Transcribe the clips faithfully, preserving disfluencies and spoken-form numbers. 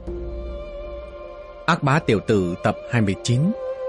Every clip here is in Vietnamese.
Ác bá tiểu tử tập hai mươi chín.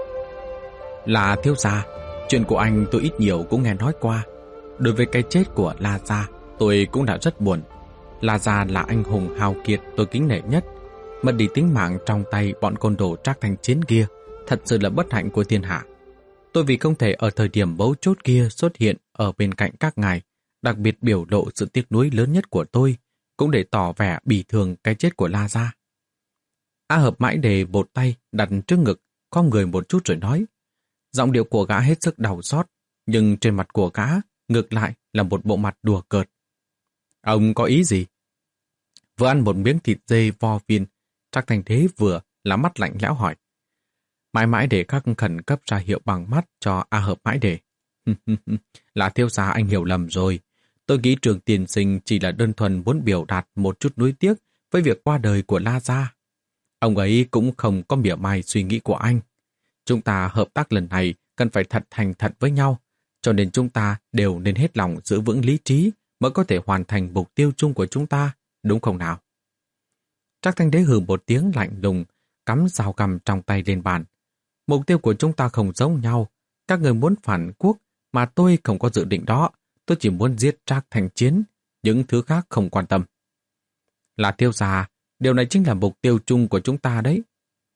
Là thiếu gia, chuyện của anh tôi ít nhiều cũng nghe nói qua. Đối với cái chết của La Gia, tôi cũng đã rất buồn. La Gia là anh hùng hào kiệt tôi kính nể nhất. Mất đi tính mạng trong tay bọn côn đồ Trác Thanh Chiến kia, thật sự là bất hạnh của thiên hạ. Tôi vì không thể ở thời điểm mấu chốt kia xuất hiện ở bên cạnh các ngài, đặc biệt biểu lộ sự tiếc nuối lớn nhất của tôi, cũng để tỏ vẻ bỉ thường cái chết của La Gia. A Hợp Mãi Đề bột tay đặt trước ngực, khom người một chút rồi nói. Giọng điệu của gã hết sức đau xót, nhưng trên mặt của gã ngược lại là một bộ mặt đùa cợt. Ông có ý gì? Vừa ăn một miếng thịt dê vo viên, Trác Thanh Đế vừa là mắt lạnh lẽo hỏi. Mãi Mãi Đề khắc khẩn cấp ra hiệu bằng mắt cho A Hợp Mãi Đề. Là thiếu gia, anh hiểu lầm rồi. Tôi nghĩ Trường Tiên Sinh chỉ là đơn thuần muốn biểu đạt một chút nuối tiếc với việc qua đời của La Gia. Ông ấy cũng không có mỉa mai suy nghĩ của anh. Chúng ta hợp tác lần này cần phải thật thành thật với nhau, cho nên chúng ta đều nên hết lòng giữ vững lý trí mới có thể hoàn thành mục tiêu chung của chúng ta, đúng không nào? Trác Thanh Đế hừ một tiếng lạnh lùng, cắm dao găm trong tay lên bàn. Mục tiêu của chúng ta không giống nhau. Các người muốn phản quốc mà tôi không có dự định đó. Tôi chỉ muốn giết Trác Thanh Chiến, những thứ khác không quan tâm. Là thiếu gia, điều này chính là mục tiêu chung của chúng ta đấy.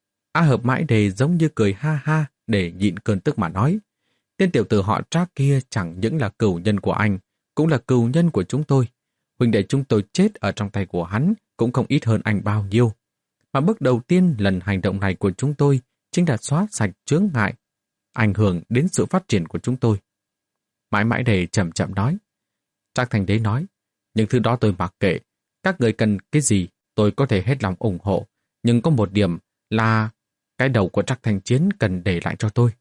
A Hợp Mãi Đề giống như cười ha ha để nhịn cơn tức mà nói. Tên tiểu tử họ Trác kia chẳng những là cừu nhân của anh, cũng là cừu nhân của chúng tôi. Huynh đệ chúng tôi chết ở trong tay của hắn cũng không ít hơn anh bao nhiêu. Mà bước đầu tiên lần hành động này của chúng tôi chính là xóa sạch chướng ngại, ảnh hưởng đến sự phát triển của chúng tôi. Mãi Mãi Đề chậm chậm nói. Trác Thanh Đế nói, những thứ đó tôi mặc kệ. Các người cần cái gì tôi có thể hết lòng ủng hộ. Nhưng có một điểm là cái đầu của Trác Thanh Chiến cần để lại cho tôi.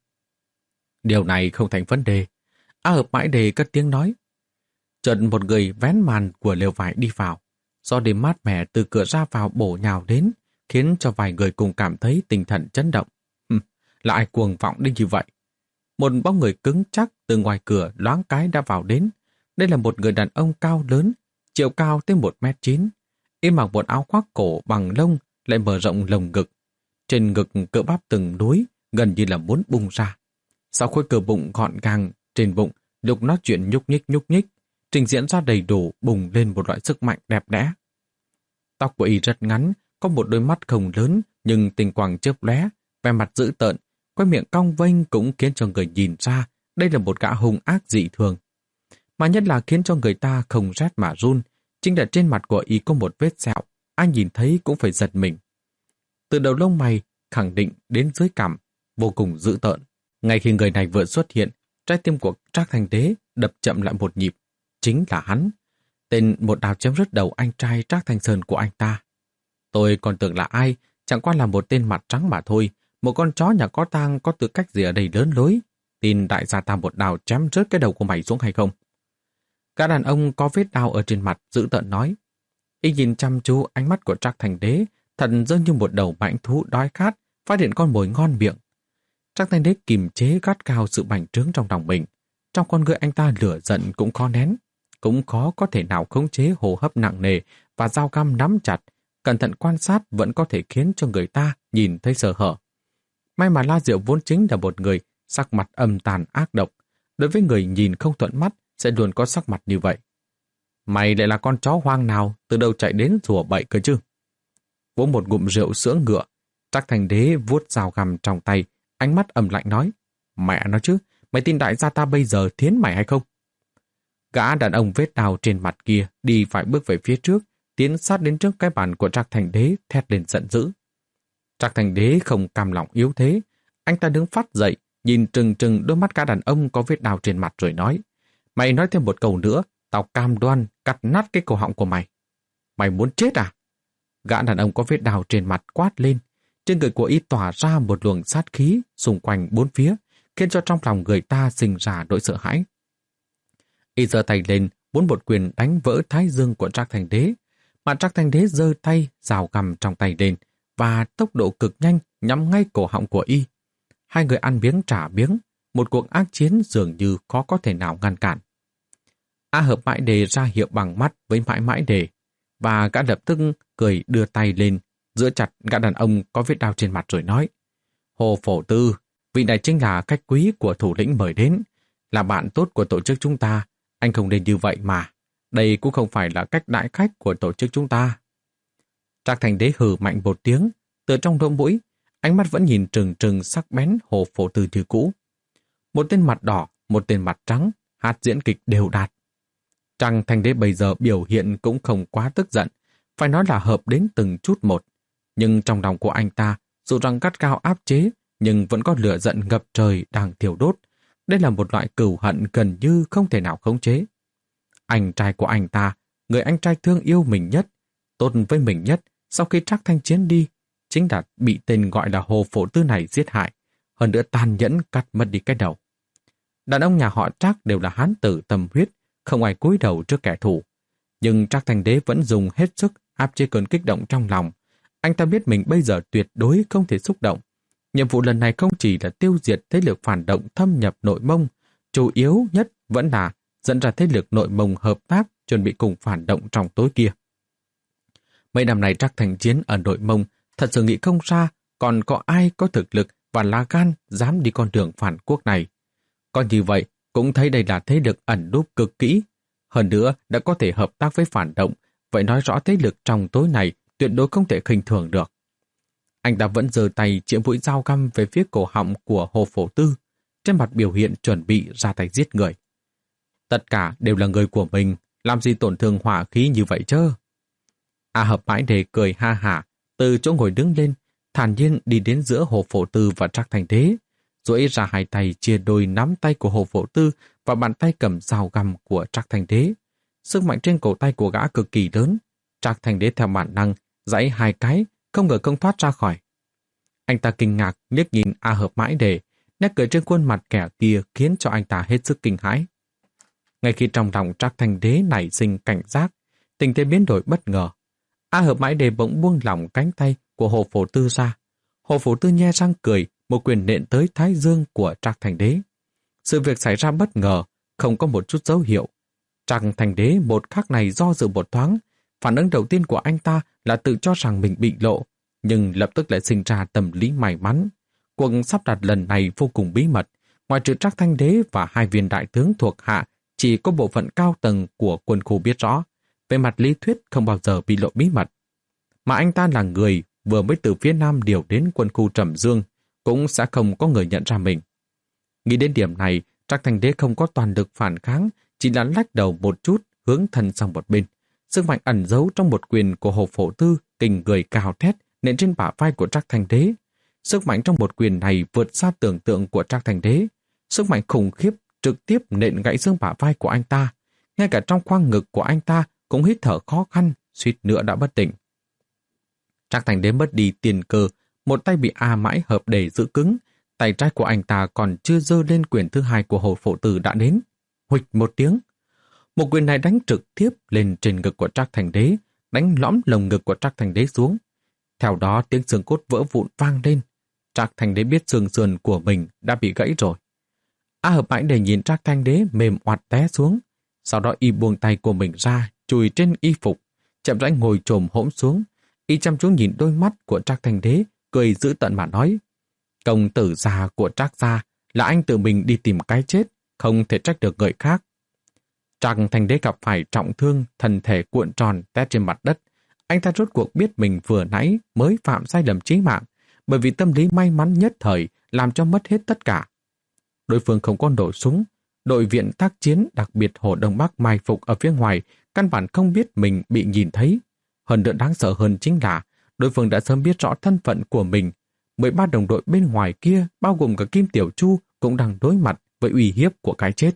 Điều này không thành vấn đề. A Hợp Mãi Đề cất tiếng nói. Chợt một người vén màn của lều vải đi vào. Gió đêm mát mẻ từ cửa ra vào bổ nhào đến, khiến cho vài người cùng cảm thấy tinh thần chấn động. Hừm, là ai cuồng vọng đến như vậy? Một bóng người cứng chắc từ ngoài cửa loáng cái đã vào đến. Đây là một người đàn ông cao lớn, chiều cao tới một mét chín. Y mặc một áo khoác cổ bằng lông lại mở rộng lồng ngực. Trên ngực cơ bắp từng núi, gần như là muốn bung ra. Sau khối cơ bụng gọn gàng, trên bụng, lúc nói chuyện nhúc nhích nhúc nhích, trình diễn ra đầy đủ bùng lên một loại sức mạnh đẹp đẽ. Tóc của y rất ngắn, có một đôi mắt không lớn nhưng tinh quang chớp lóe, vẻ mặt dữ tợn, quai miệng cong vênh cũng khiến cho người nhìn ra đây là một gã hung ác dị thường. Mà nhất là khiến cho người ta không rét mà run, chính là trên mặt của y có một vết sẹo, ai nhìn thấy cũng phải giật mình. Từ đầu lông mày khẳng định đến dưới cằm, vô cùng dữ tợn. Ngay khi người này vừa xuất hiện, trái tim của Trác Thanh Đế đập chậm lại một nhịp. Chính là hắn, tên một đao chém rứt đầu anh trai Trác Thanh Sơn của anh ta. Tôi còn tưởng là ai, chẳng qua là một tên mặt trắng mà thôi, một con chó nhà có tang có tư cách gì ở đây lớn lối. Tin đại gia ta một đao chém rớt cái đầu của mày xuống hay không? Gã đàn ông có vết đao ở trên mặt dữ tợn nói. Y nhìn chăm chú ánh mắt của Trác Thanh Đế, thật giống như một đầu mãnh thú đói khát, phát hiện con mồi ngon miệng. Trác Thanh Đế kìm chế gắt cao sự bành trướng trong lòng mình. Trong con người anh ta lửa giận cũng khó nén, cũng khó có thể nào khống chế hô hấp nặng nề và dao găm nắm chặt. Cẩn thận quan sát vẫn có thể khiến cho người ta nhìn thấy sơ hở. May mà La Diệu vốn chính là một người sắc mặt âm tàn ác độc. Đối với người nhìn không thuận mắt sẽ luôn có sắc mặt như vậy. Mày lại là con chó hoang nào từ đâu chạy đến rủa bậy cơ chứ? Vỗ một ngụm rượu sữa ngựa, Trác Thanh Đế vuốt dao găm trong tay, ánh mắt âm lạnh nói. Mẹ nó chứ, mày tin đại gia ta bây giờ thiến mày hay không? Gã đàn ông vết đao trên mặt kia đi phải bước về phía trước, tiến sát đến trước cái bàn của Trác Thanh Đế, thét lên giận dữ. Trác Thanh Đế không cam lòng yếu thế, anh ta đứng phát dậy, nhìn trừng trừng đôi mắt gã đàn ông có vết đao trên mặt rồi nói. Mày nói thêm một câu nữa, tao cam đoan cắt nát cái cổ họng của mày. Mày muốn chết à? Gã đàn ông có vết đao trên mặt quát lên. Trên người của y tỏa ra một luồng sát khí xung quanh bốn phía, khiến cho trong lòng người ta sinh ra nỗi sợ hãi. Y giơ tay lên, muốn một quyền đánh vỡ thái dương của Trác Thanh Đế, mà Trác Thanh Đế giơ tay, rào găm trong tay lên, và tốc độ cực nhanh nhắm ngay cổ họng của y. Hai người ăn biếng trả biếng, một cuộc ác chiến dường như khó có thể nào ngăn cản. A Hợp Mãi Đề ra hiệu bằng mắt với Mãi Mãi Đề, và gã lập tức cười đưa tay lên, giữ chặt gã đàn ông có vết đao trên mặt rồi nói: Hồ Phổ Tư, vị này chính là khách quý của thủ lĩnh mời đến, là bạn tốt của tổ chức chúng ta, anh không nên như vậy mà. Đây cũng không phải là cách đãi khách của tổ chức chúng ta. Trác Thành Đế hừ mạnh một tiếng, từ trong lỗ mũi, ánh mắt vẫn nhìn trừng trừng sắc bén Hồ Phổ Tư như cũ. Một tên mặt đỏ, một tên mặt trắng, hát diễn kịch đều đạt. Trác Thành Đế bây giờ biểu hiện cũng không quá tức giận, phải nói là hợp đến từng chút một. Nhưng trong lòng của anh ta, dù rằng gắt gao áp chế, nhưng vẫn có lửa giận ngập trời đang thiêu đốt. Đây là một loại cừu hận gần như không thể nào khống chế. Anh trai của anh ta, người anh trai thương yêu mình nhất, tốt với mình nhất, sau khi Trác Thanh Chiến đi, chính là bị tên gọi là Hồ Phổ Tư này giết hại, hơn nữa tàn nhẫn cắt mất đi cái đầu. Đàn ông nhà họ Trác đều là hán tử tâm huyết, không ai cúi đầu trước kẻ thù. Nhưng Trác Thanh Đế vẫn dùng hết sức áp chế cơn kích động trong lòng. Anh ta biết mình bây giờ tuyệt đối không thể xúc động. Nhiệm vụ lần này không chỉ là tiêu diệt thế lực phản động thâm nhập nội Mông, chủ yếu nhất vẫn là dẫn ra thế lực nội Mông hợp tác chuẩn bị cùng phản động trong tối kia. Mấy năm này Trác Thành Chiến ở nội Mông thật sự nghĩ không ra còn có ai có thực lực và lá gan dám đi con đường phản quốc này. Còn như vậy, cũng thấy đây là thế lực ẩn núp cực kỹ. Hơn nữa đã có thể hợp tác với phản động, vậy nói rõ thế lực trong tối này tuyệt đối không thể khinh thường được. Anh ta vẫn giơ tay chĩa mũi dao găm về phía cổ họng của Hồ Phổ Tư, trên mặt biểu hiện chuẩn bị ra tay giết người. Tất cả đều là người của mình, làm gì tổn thương hỏa khí như vậy chứ? A Hợp Mãi Đề cười ha hả, từ chỗ ngồi đứng lên, thản nhiên đi đến giữa Hồ Phổ Tư và Trác Thành Đế, duỗi ra hai tay chia đôi nắm tay của Hồ Phổ Tư và bàn tay cầm dao găm của Trác Thành Đế. Sức mạnh trên cổ tay của gã cực kỳ lớn. Trác Thành Đế theo bản năng giãy hai cái, không ngờ không thoát ra khỏi. Anh ta kinh ngạc liếc nhìn A Hợp Mãi Đề, nét cười trên khuôn mặt kẻ kia khiến cho anh ta hết sức kinh hãi. Ngay khi trong lòng Trác Thành Đế nảy sinh cảnh giác, tình thế biến đổi bất ngờ. A Hợp Mãi Đề bỗng buông lỏng cánh tay của Hồ Phổ Tư ra. Hồ Phổ Tư nhe răng cười, một quyền nện tới thái dương của Trác Thành Đế. Sự việc xảy ra bất ngờ, không có một chút dấu hiệu. Trác Thành Đế một khắc này do dự một thoáng, phản ứng đầu tiên của anh ta là tự cho rằng mình bị lộ, nhưng lập tức lại sinh ra tâm lý may mắn. Cuộc sắp đặt lần này vô cùng bí mật, ngoài trừ Trác Thanh Đế và hai viên đại tướng thuộc hạ, chỉ có bộ phận cao tầng của quân khu biết rõ. Về mặt lý thuyết không bao giờ bị lộ bí mật. Mà anh ta là người vừa mới từ phía Nam điều đến quân khu Trầm Dương, cũng sẽ không có người nhận ra mình. Nghĩ đến điểm này, Trác Thanh Đế không có toàn lực phản kháng, chỉ là lách đầu một chút, hướng thân sang một bên. Sức mạnh ẩn giấu trong một quyền của Hồ Phổ Tư kình người cào thét nện trên bả vai của Trác Thanh Đế. Sức mạnh trong một quyền này vượt xa tưởng tượng của Trác Thanh Đế. Sức mạnh khủng khiếp trực tiếp nện gãy xương bả vai của anh ta. Ngay cả trong khoang ngực của anh ta cũng hít thở khó khăn, suýt nữa đã bất tỉnh. Trác Thanh Đế mất đi tiền cơ, một tay bị A Mãi Hợp Đề giữ cứng, tay trái của anh ta còn chưa giơ lên quyền thứ hai của Hồ Phổ Tư đã đến. Huỵch một tiếng. Một quyền này đánh trực tiếp lên trên ngực của Trác Thanh Đế, đánh lõm lồng ngực của Trác Thanh Đế xuống. Theo đó tiếng xương cốt vỡ vụn vang lên. Trác Thanh Đế biết xương sườn của mình đã bị gãy rồi. A Hợp Mãi Đề nhìn Trác Thanh Đế mềm oặt té xuống, sau đó y buông tay của mình ra, chùi trên y phục, chậm rãi ngồi chồm hỗn xuống. Y chăm chú nhìn đôi mắt của Trác Thanh Đế, cười dữ tợn mà nói: công tử già của Trác gia là anh tự mình đi tìm cái chết, không thể trách được người khác. Trác Thanh Đế gặp phải trọng thương, thân thể cuộn tròn té trên mặt đất. Anh ta rốt cuộc biết mình vừa nãy mới phạm sai lầm chí mạng, bởi vì tâm lý may mắn nhất thời làm cho mất hết tất cả. Đối phương không có nổ súng, đội viện tác chiến đặc biệt Hồ Đông Bắc mai phục ở phía ngoài, căn bản không biết mình bị nhìn thấy. Hơn nữa đáng sợ hơn chính là đối phương đã sớm biết rõ thân phận của mình. mười ba đồng đội bên ngoài kia, bao gồm cả Kim Tiểu Chu, cũng đang đối mặt với uy hiếp của cái chết.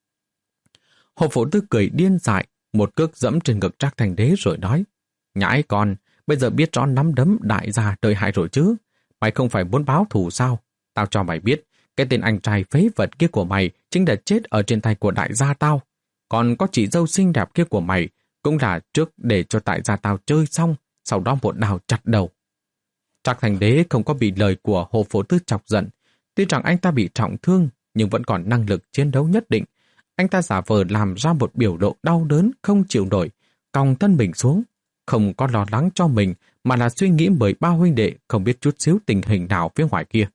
Hồ Phổ Tư cười điên dại, một cước dẫm trên ngực Trác Thanh Đế rồi nói: nhãi con, bây giờ biết rõ nắm đấm đại gia đợi hại rồi chứ. Mày không phải muốn báo thù sao? Tao cho mày biết, cái tên anh trai phế vật kia của mày chính là chết ở trên tay của đại gia tao. Còn có chị dâu xinh đẹp kia của mày cũng là trước để cho đại gia tao chơi xong, sau đó một đào chặt đầu. Trác Thanh Đế không có bị lời của Hồ Phổ Tư chọc giận. Tuy rằng anh ta bị trọng thương, nhưng vẫn còn năng lực chiến đấu nhất định. Anh ta giả vờ làm ra một biểu lộ đau đớn không chịu nổi, còng thân mình xuống, không có lo lắng cho mình mà là suy nghĩ bởi ba huynh đệ không biết chút xíu tình hình nào phía ngoài kia.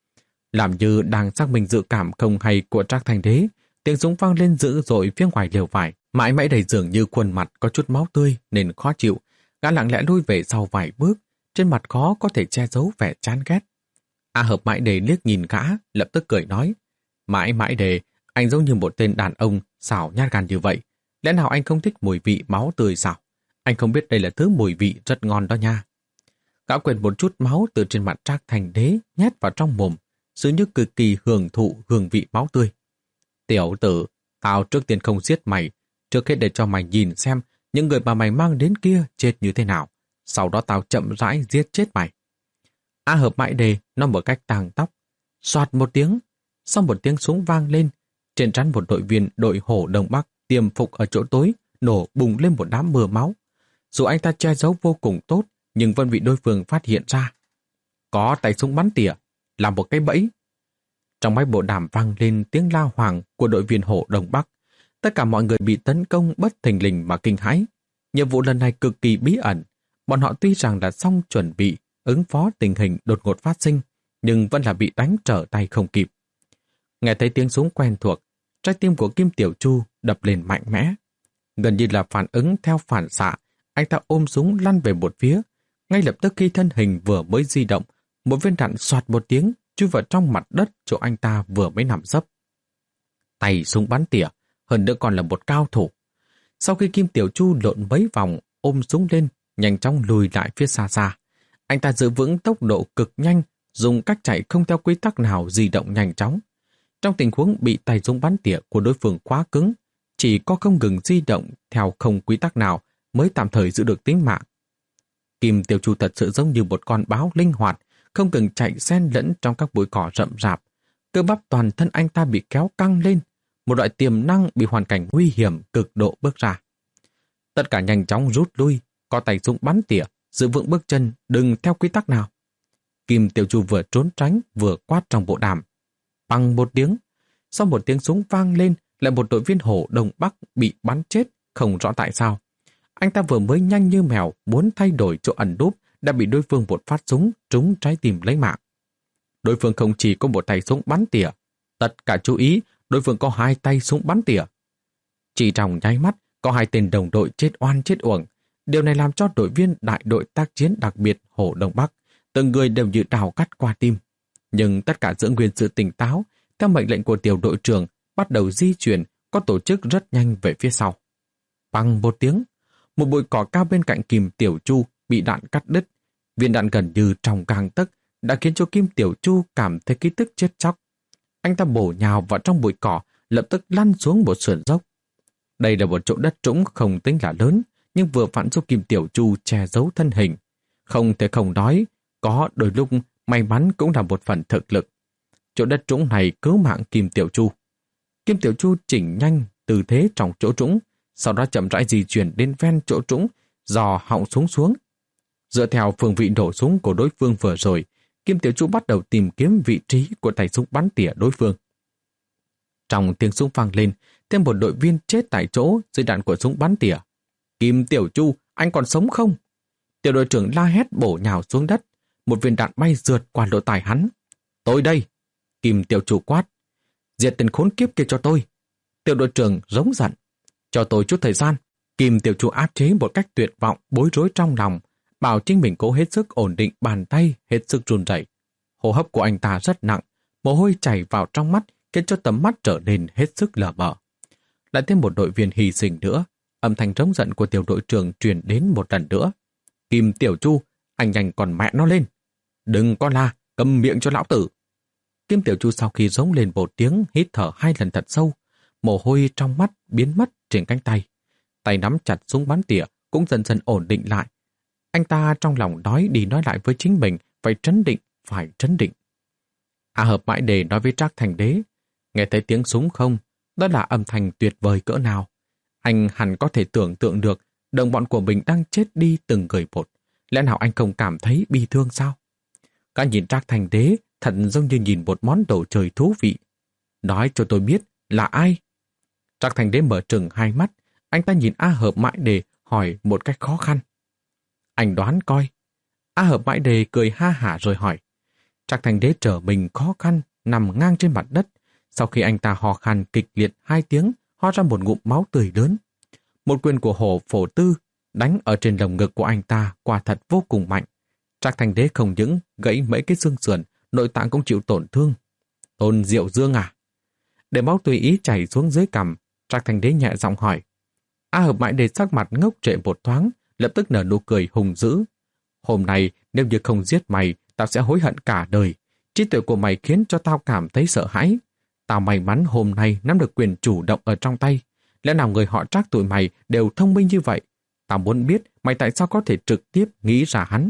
Làm như đang xác minh dự cảm không hay của Trác Thành Đế, tiếng súng vang lên dữ dội phía ngoài lều vải, mãi mãi đầy dường như khuôn mặt có chút máu tươi nên khó chịu. Gã lặng lẽ lui về sau vài bước, trên mặt khó có thể che giấu vẻ chán ghét. A Hợp Mãi Đề liếc nhìn gã, lập tức cười nói: Mãi Mãi Đề, anh giống như một tên đàn ông xảo nhát gan như vậy. Lẽ nào anh không thích mùi vị máu tươi sao? Anh không biết đây là thứ mùi vị rất ngon đó nha. Gã quệt một chút máu từ trên mặt Trác Thành Đế nhét vào trong mồm, dường như cực kỳ hưởng thụ hương vị máu tươi. Tiểu tử, tao trước tiên không giết mày, trước hết để cho mày nhìn xem những người mà mày mang đến kia chết như thế nào. Sau đó tao chậm rãi giết chết mày. A Hợp Mãi Đề nói một cách tàng tóc. Soạt một tiếng, sau một tiếng súng vang lên, trên trán một đội viên đội Hổ Đông Bắc tiềm phục ở chỗ tối nổ bùng lên một đám mưa máu. Dù anh ta che giấu vô cùng tốt, nhưng vẫn bị đối phương phát hiện ra. Có tay súng bắn tỉa, làm một cái bẫy. Trong máy bộ đàm vang lên tiếng la hoàng của đội viên Hổ Đông Bắc. Tất cả mọi người bị tấn công bất thình lình mà kinh hãi. Nhiệm vụ lần này cực kỳ bí ẩn. Bọn họ tuy rằng đã xong chuẩn bị ứng phó tình hình đột ngột phát sinh, nhưng vẫn là bị đánh trở tay không kịp. Nghe thấy tiếng súng quen thuộc, trái tim của Kim Tiểu Chu đập lên mạnh mẽ. Gần như là phản ứng theo phản xạ, anh ta ôm súng lăn về một phía. Ngay lập tức khi thân hình vừa mới di động, một viên đạn soạt một tiếng chui vào trong mặt đất chỗ anh ta vừa mới nằm sấp. Tay súng bắn tỉa, hơn nữa còn là một cao thủ. Sau khi Kim Tiểu Chu lộn mấy vòng, ôm súng lên, nhanh chóng lùi lại phía xa xa. Anh ta giữ vững tốc độ cực nhanh, dùng cách chạy không theo quy tắc nào di động nhanh chóng. Trong tình huống bị tay súng bắn tỉa của đối phương quá cứng, chỉ có không ngừng di động theo không quy tắc nào mới tạm thời giữ được tính mạng. Kim Tiểu Chu thật sự giống như một con báo linh hoạt, không ngừng chạy xen lẫn trong các bụi cỏ rậm rạp. Cơ bắp toàn thân anh ta bị kéo căng lên, một loại tiềm năng bị hoàn cảnh nguy hiểm cực độ bước ra. Tất cả nhanh chóng rút lui, có tay súng bắn tỉa, giữ vững bước chân, đừng theo quy tắc nào. Kim Tiểu Chu vừa trốn tránh, vừa quát trong bộ đàm. Bằng một tiếng, sau một tiếng súng vang lên, lại một đội viên Hổ Đông Bắc bị bắn chết, không rõ tại sao. Anh ta vừa mới nhanh như mèo, muốn thay đổi chỗ ẩn núp, đã bị đối phương một phát súng trúng trái tim lấy mạng. Đối phương không chỉ có một tay súng bắn tỉa, tất cả chú ý, đối phương có hai tay súng bắn tỉa. Chỉ trong nháy mắt, có hai tên đồng đội chết oan chết uổng. Điều này làm cho đội viên đại đội tác chiến đặc biệt Hổ Đông Bắc, từng người đều như đào cắt qua tim. Nhưng tất cả giữ nguyên sự tỉnh táo, theo mệnh lệnh của tiểu đội trưởng, bắt đầu di chuyển, có tổ chức rất nhanh về phía sau. Bằng một tiếng, một bụi cỏ cao bên cạnh Kim Tiểu Chu bị đạn cắt đứt. Viên đạn gần như trong gang tấc đã khiến cho Kim Tiểu Chu cảm thấy ký tức chết chóc. Anh ta bổ nhào vào trong bụi cỏ, lập tức lăn xuống một sườn dốc. Đây là một chỗ đất trũng không tính là lớn, nhưng vừa vặn giúp Kim Tiểu Chu che giấu thân hình. Không thể không nói, có đôi lúc may mắn cũng là một phần thực lực. Chỗ đất trũng này cứu mạng Kim Tiểu Chu. Kim Tiểu Chu chỉnh nhanh tư thế trong chỗ trũng, sau đó chậm rãi di chuyển đến ven chỗ trũng, dò họng súng xuống. Dựa theo phương vị nổ súng của đối phương vừa rồi, Kim Tiểu Chu bắt đầu tìm kiếm vị trí của tay súng bắn tỉa đối phương. Trong tiếng súng vang lên, thêm một đội viên chết tại chỗ dưới đạn của súng bắn tỉa. Kim Tiểu Chu, anh còn sống không? Tiểu đội trưởng la hét bổ nhào xuống đất, một viên đạn bay rượt qua lỗ tai hắn. Tôi đây! Kim Tiểu Chu quát. Diệt tên khốn kiếp kia cho tôi! Tiểu đội trưởng rống giận. Cho tôi chút thời gian. Kim Tiểu Chu áp chế một cách tuyệt vọng, bối rối trong lòng, bảo chính mình cố hết sức ổn định bàn tay, hết sức run rẩy. Hô hấp của anh ta rất nặng, mồ hôi chảy vào trong mắt, khiến cho tầm mắt trở nên hết sức lờ mờ. Lại thêm một đội viên hy sinh nữa, âm thanh trống giận của tiểu đội trưởng truyền đến một lần nữa. Kim Tiểu Chu, anh nhanh còn mẹ nó lên. Đừng có la, cầm miệng cho lão tử. Kim Tiểu Chu sau khi giống lên một tiếng, hít thở hai lần thật sâu, mồ hôi trong mắt biến mất trên cánh tay. Tay nắm chặt súng bắn tỉa cũng dần dần ổn định lại. Anh ta trong lòng nói đi nói lại với chính mình, phải trấn định, phải trấn định. A Hợp Mãi Đề nói với Trác Thành Đế, nghe thấy tiếng súng không? Đó là âm thanh tuyệt vời cỡ nào. Anh hẳn có thể tưởng tượng được đồng bọn của mình đang chết đi từng người một. Lẽ nào anh không cảm thấy bi thương sao? Cả nhìn Trác Thành Đế thật giống như nhìn một món đồ chơi thú vị. Nói cho tôi biết là ai? Trác Thành Đế mở trừng hai mắt, anh ta nhìn A Hợp Mãi Đề hỏi một cách khó khăn. Anh đoán coi. A Hợp Mãi Đề cười ha hả rồi hỏi. Trác Thành Đế trở mình khó khăn, nằm ngang trên mặt đất. Sau khi anh ta ho khan kịch liệt hai tiếng, ho ra một ngụm máu tươi lớn. Một quyền của Hổ Phổ Tư đánh ở trên lồng ngực của anh ta quả thật vô cùng mạnh. Trác Thành Đế không những gãy mấy cái xương sườn, nội tạng cũng chịu tổn thương. Tôn Diệu Dương à? Để máu tùy ý chảy xuống dưới cằm, Trác Thành Đế nhẹ giọng hỏi. A Hợp Mãi Đề sắc mặt ngốc trệ một thoáng, lập tức nở nụ cười hùng dữ. Hôm nay nếu như không giết mày, tao sẽ hối hận cả đời. Trí tuệ của mày khiến cho tao cảm thấy sợ hãi. Tao may mắn hôm nay nắm được quyền chủ động ở trong tay. Lẽ nào người họ Trác tụi mày đều thông minh như vậy? Tao muốn biết mày tại sao có thể trực tiếp nghĩ ra hắn.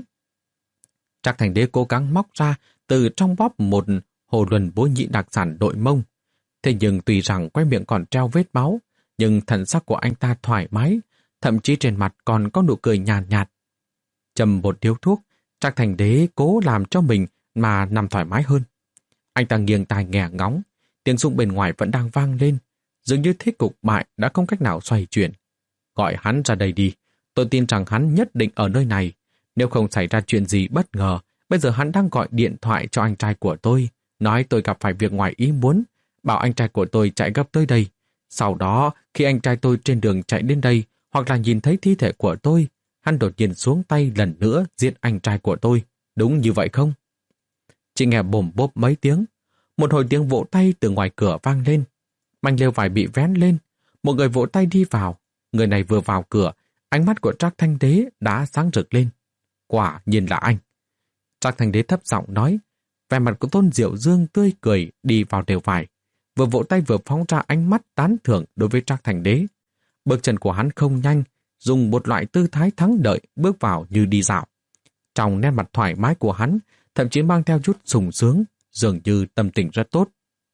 Trác Thành Đế cố gắng móc ra từ trong bóp một hồ luân bố nhĩ đặc sản đội Mông. Thế nhưng tuy rằng quay miệng còn treo vết máu, nhưng thần sắc của anh ta thoải mái, thậm chí trên mặt còn có nụ cười nhàn nhạt, nhạt. Châm một điếu thuốc, Trác Thành Đế cố làm cho mình mà nằm thoải mái hơn. Anh ta nghiêng tai nghe ngóng, tiếng súng bên ngoài vẫn đang vang lên, dường như thế cục bại đã không cách nào xoay chuyển. Gọi hắn ra đây đi, tôi tin rằng hắn nhất định ở nơi này. Nếu không xảy ra chuyện gì bất ngờ, bây giờ hắn đang gọi điện thoại cho anh trai của tôi, nói tôi gặp phải việc ngoài ý muốn, bảo anh trai của tôi chạy gấp tới đây. Sau đó, khi anh trai tôi trên đường chạy đến đây, hoặc là nhìn thấy thi thể của tôi, hắn đột nhiên xuống tay lần nữa giết anh trai của tôi. Đúng như vậy không? Chỉ nghe bồm bốp mấy tiếng. Một hồi tiếng vỗ tay từ ngoài cửa vang lên. Manh lều vải bị vén lên. Một người vỗ tay đi vào. Người này vừa vào cửa, ánh mắt của Trác Thanh Đế đã sáng rực lên. Quả nhiên là anh. Trác Thanh Đế thấp giọng nói. Vẻ mặt của Tôn Diệu Dương tươi cười đi vào lều vải. Vừa vỗ tay vừa phóng ra ánh mắt tán thưởng đối với Trác Thành Đế. Bước chân của hắn không nhanh, dùng một loại tư thái thắng đợi bước vào như đi dạo. Trong nét mặt thoải mái của hắn, thậm chí mang theo chút sung sướng, dường như tâm tình rất tốt.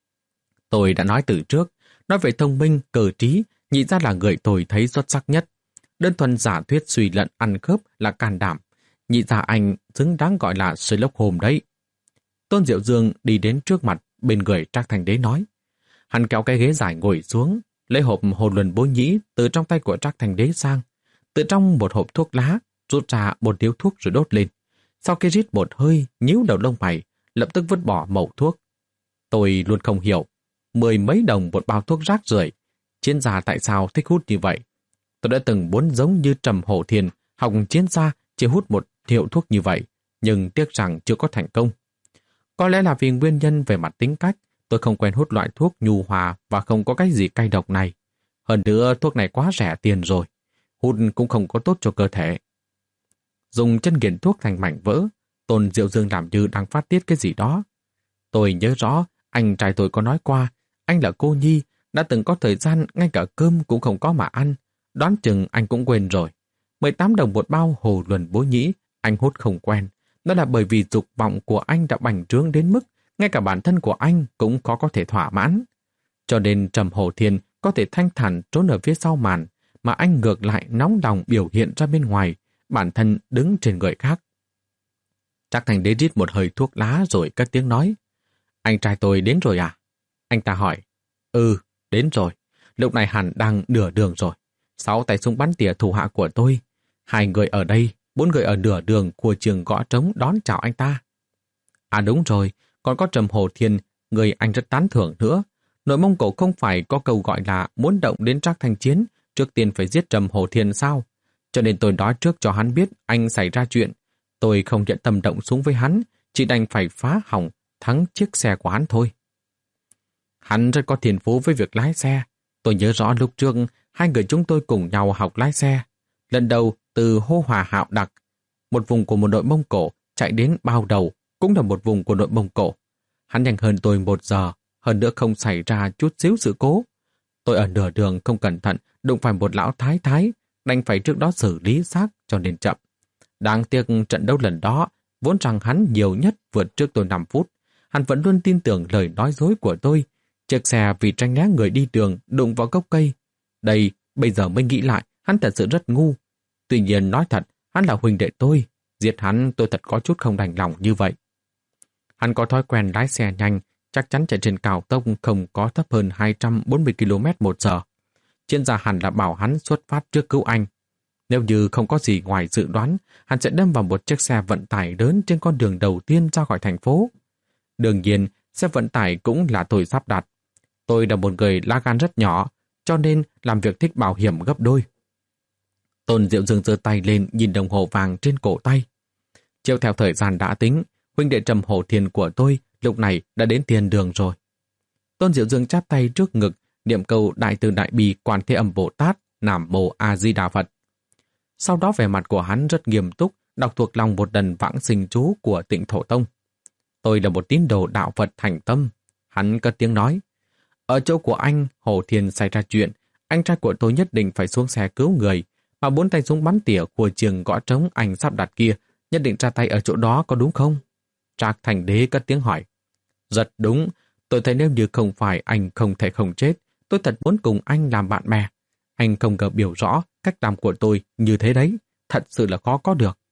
Tôi đã nói từ trước, nói về thông minh, cờ trí, nhị ra là người tôi thấy xuất sắc nhất. Đơn thuần giả thuyết suy luận ăn khớp là can đảm. Nhị ra anh xứng đáng gọi là Sherlock Holmes đấy. Tôn Diệu Dương đi đến trước mặt, bên người Trác Thành Đế nói. Hắn kéo cái ghế dài ngồi xuống, lấy hộp hồ luân bố nhĩ từ trong tay của Trác Thành Đế sang. Từ trong một hộp thuốc lá, rút ra một điếu thuốc rồi đốt lên. Sau khi rít một hơi, nhíu đầu lông mày, lập tức vứt bỏ mẩu thuốc. Tôi luôn không hiểu, mười mấy đồng một bao thuốc rác rưởi, chiến gia tại sao thích hút như vậy? Tôi đã từng muốn giống như Trầm Hổ Thiền, học chiến gia chỉ hút một hiệu thuốc như vậy, nhưng tiếc rằng chưa có thành công. Có lẽ là vì nguyên nhân về mặt tính cách, tôi không quen hút loại thuốc nhu hòa và không có cái gì cay độc này. Hơn nữa thuốc này quá rẻ tiền rồi, hút cũng không có tốt cho cơ thể. Dùng chân nghiền thuốc thành mảnh vỡ, Tôn Diệu Dương làm như đang phát tiết cái gì đó. Tôi nhớ rõ, anh trai tôi có nói qua, anh là cô nhi, đã từng có thời gian ngay cả cơm cũng không có mà ăn. Đoán chừng anh cũng quên rồi. mười tám đồng một bao hồ luân bố nhĩ, anh hút không quen. Đó là bởi vì dục vọng của anh đã bành trướng đến mức ngay cả bản thân của anh cũng khó có thể thỏa mãn. Cho nên Trầm Hổ Thiền có thể thanh thản trốn ở phía sau màn, mà anh ngược lại nóng lòng biểu hiện ra bên ngoài, bản thân đứng trên người khác. Trác Thành Đế rít một hơi thuốc lá rồi cất tiếng nói. Anh trai tôi đến rồi à? Anh ta hỏi. Ừ, đến rồi. Lúc này hẳn đang nửa đường rồi. Sáu tay súng bắn tỉa thủ hạ của tôi. Hai người ở đây, bốn người ở nửa đường của trường gõ trống đón chào anh ta. À đúng rồi, còn có Trầm Hổ Thiền, người anh rất tán thưởng nữa. Nội Mông Cổ không phải có câu gọi là muốn động đến Trác Thanh Chiến, trước tiên phải giết Trầm Hổ Thiền sao? Cho nên tôi nói trước cho hắn biết anh xảy ra chuyện. Tôi không nhận tâm động súng với hắn, chỉ đành phải phá hỏng, thắng chiếc xe của hắn thôi. Hắn rất có thiên phú với việc lái xe. Tôi nhớ rõ lúc trước, hai người chúng tôi cùng nhau học lái xe. Lần đầu từ Hô Hòa Hạo Đặc, một vùng của một đội Mông Cổ, chạy đến Bao Đầu, cũng là một vùng của đội Mông Cổ. Hắn nhanh hơn tôi một giờ, hơn nữa không xảy ra chút xíu sự cố. Tôi ở nửa đường không cẩn thận, đụng phải một lão thái thái, đành phải trước đó xử lý xác cho nên chậm. Đáng tiếc trận đấu lần đó, vốn rằng hắn nhiều nhất vượt trước tôi năm phút. Hắn vẫn luôn tin tưởng lời nói dối của tôi. Chiếc xe vì tranh né người đi đường đụng vào gốc cây. Đây, bây giờ mới nghĩ lại, hắn thật sự rất ngu. Tuy nhiên nói thật, hắn là huynh đệ tôi. Giết hắn tôi thật có chút không đành lòng như vậy. Hắn có thói quen lái xe nhanh, chắc chắn chạy trên cao tốc không có thấp hơn hai trăm bốn mươi ki lô mét một giờ. Chuyên gia hẳn là bảo hắn xuất phát trước cứu anh. Nếu như không có gì ngoài dự đoán, hắn sẽ đâm vào một chiếc xe vận tải lớn trên con đường đầu tiên ra khỏi thành phố. Đương nhiên, xe vận tải cũng là tôi sắp đặt. Tôi là một người lá gan rất nhỏ, cho nên làm việc thích bảo hiểm gấp đôi. Tôn Diệu Dương giơ tay lên nhìn đồng hồ vàng trên cổ tay. Chiếu theo thời gian đã tính, huynh đệ Trầm Hổ Thiền của tôi lúc này đã đến tiền đường rồi. Tôn Diệu Dương chắp tay trước ngực, niệm câu Đại Từ Đại Bi Quan Thế Âm Bồ Tát, Nam Mô A Di Đà Phật. Sau đó vẻ mặt của hắn rất nghiêm túc, đọc thuộc lòng một lần vãng sinh chú của Tịnh Thổ Tông. Tôi là một tín đồ đạo Phật thành tâm. Hắn cất tiếng nói, ở chỗ của anh, Hổ Thiền xảy ra chuyện, anh trai của tôi nhất định phải xuống xe cứu người, mà bốn tay súng bắn tỉa của trường gõ trống anh sắp đặt kia, nhất định ra tay ở chỗ đó có đúng không? Trác Thành Đế cất tiếng hỏi. Rất đúng, tôi thấy nếu như không phải anh không thể không chết, tôi thật muốn cùng anh làm bạn bè. Anh không ngờ biểu rõ cách làm của tôi như thế đấy, thật sự là khó có được.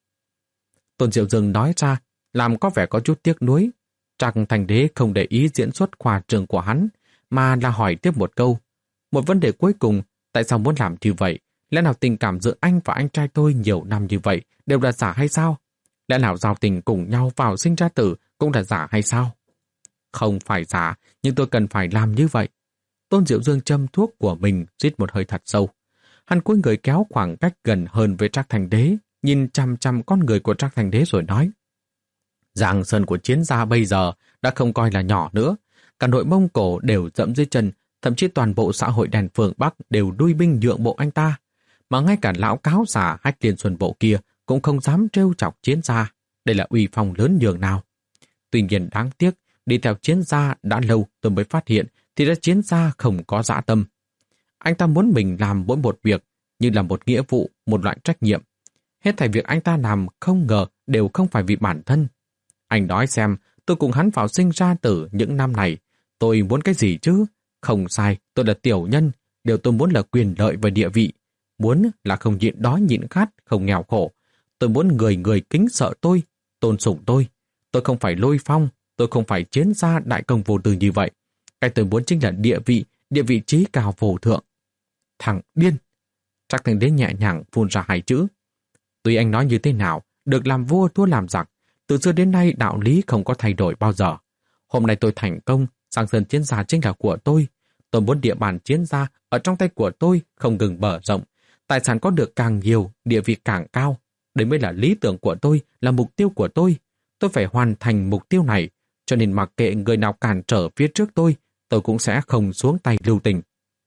Tôn Diệu Dương nói ra, làm có vẻ có chút tiếc nuối. Trác Thành Đế không để ý diễn xuất khoa trương của hắn, mà là hỏi tiếp một câu. Một vấn đề cuối cùng, tại sao muốn làm như vậy? Lẽ nào tình cảm giữa anh và anh trai tôi nhiều năm như vậy đều là giả hay sao? Lẽ nào giao tình cùng nhau vào sinh ra tử cũng là giả hay sao? Không phải giả, nhưng tôi cần phải làm như vậy. Tôn Diệu Dương châm thuốc của mình, rít một hơi thật sâu. Hắn cúi người kéo khoảng cách gần hơn với Trác Thành Đế, nhìn chăm chăm con người của Trác Thành Đế rồi nói. Giang sơn của Chiến gia bây giờ đã không coi là nhỏ nữa. Cả nội Mông Cổ đều dẫm dưới chân, thậm chí toàn bộ xã hội đèn phường Bắc đều đuôi binh nhượng bộ anh ta. Mà ngay cả lão cáo giả Hách Liên Xuân Bộ kia cũng không dám trêu chọc Chiến gia. Đây là uy phong lớn nhường nào. Tuy nhiên đáng tiếc, đi theo Chiến gia đã lâu tôi mới phát hiện thì ra Chiến gia không có dã tâm. Anh ta muốn mình làm mỗi một việc như là một nghĩa vụ, một loại trách nhiệm. Hết thảy việc anh ta làm không ngờ đều không phải vì bản thân. Anh nói xem, tôi cùng hắn vào sinh ra tử những năm này, tôi muốn cái gì chứ? Không sai, tôi là tiểu nhân, điều tôi muốn là quyền lợi và địa vị. Muốn là không nhịn đói nhịn khát, không nghèo khổ. Tôi muốn người người kính sợ tôi, tôn sủng tôi. Tôi không phải Lôi Phong, tôi không phải Chiến gia đại công vô tư như vậy. Cái tôi muốn chính là địa vị, địa vị trí cao vô thượng. Thằng điên! Trác Thành Đế nhẹ nhàng phun ra hai chữ. Tuy anh nói như thế nào, được làm vua thua làm giặc, từ xưa đến nay đạo lý không có thay đổi bao giờ. Hôm nay tôi thành công, Giang sơn Chiến gia chính là của tôi. Tôi muốn địa bàn Chiến gia ở trong tay của tôi không ngừng mở rộng. Tài sản có được càng nhiều, địa vị càng cao. Đấy mới là lý tưởng của tôi, là mục tiêu của tôi. Tôi phải hoàn thành mục tiêu này, cho nên mặc kệ người nào cản trở phía trước tôi, tôi cũng sẽ không xuống tay lưu tình.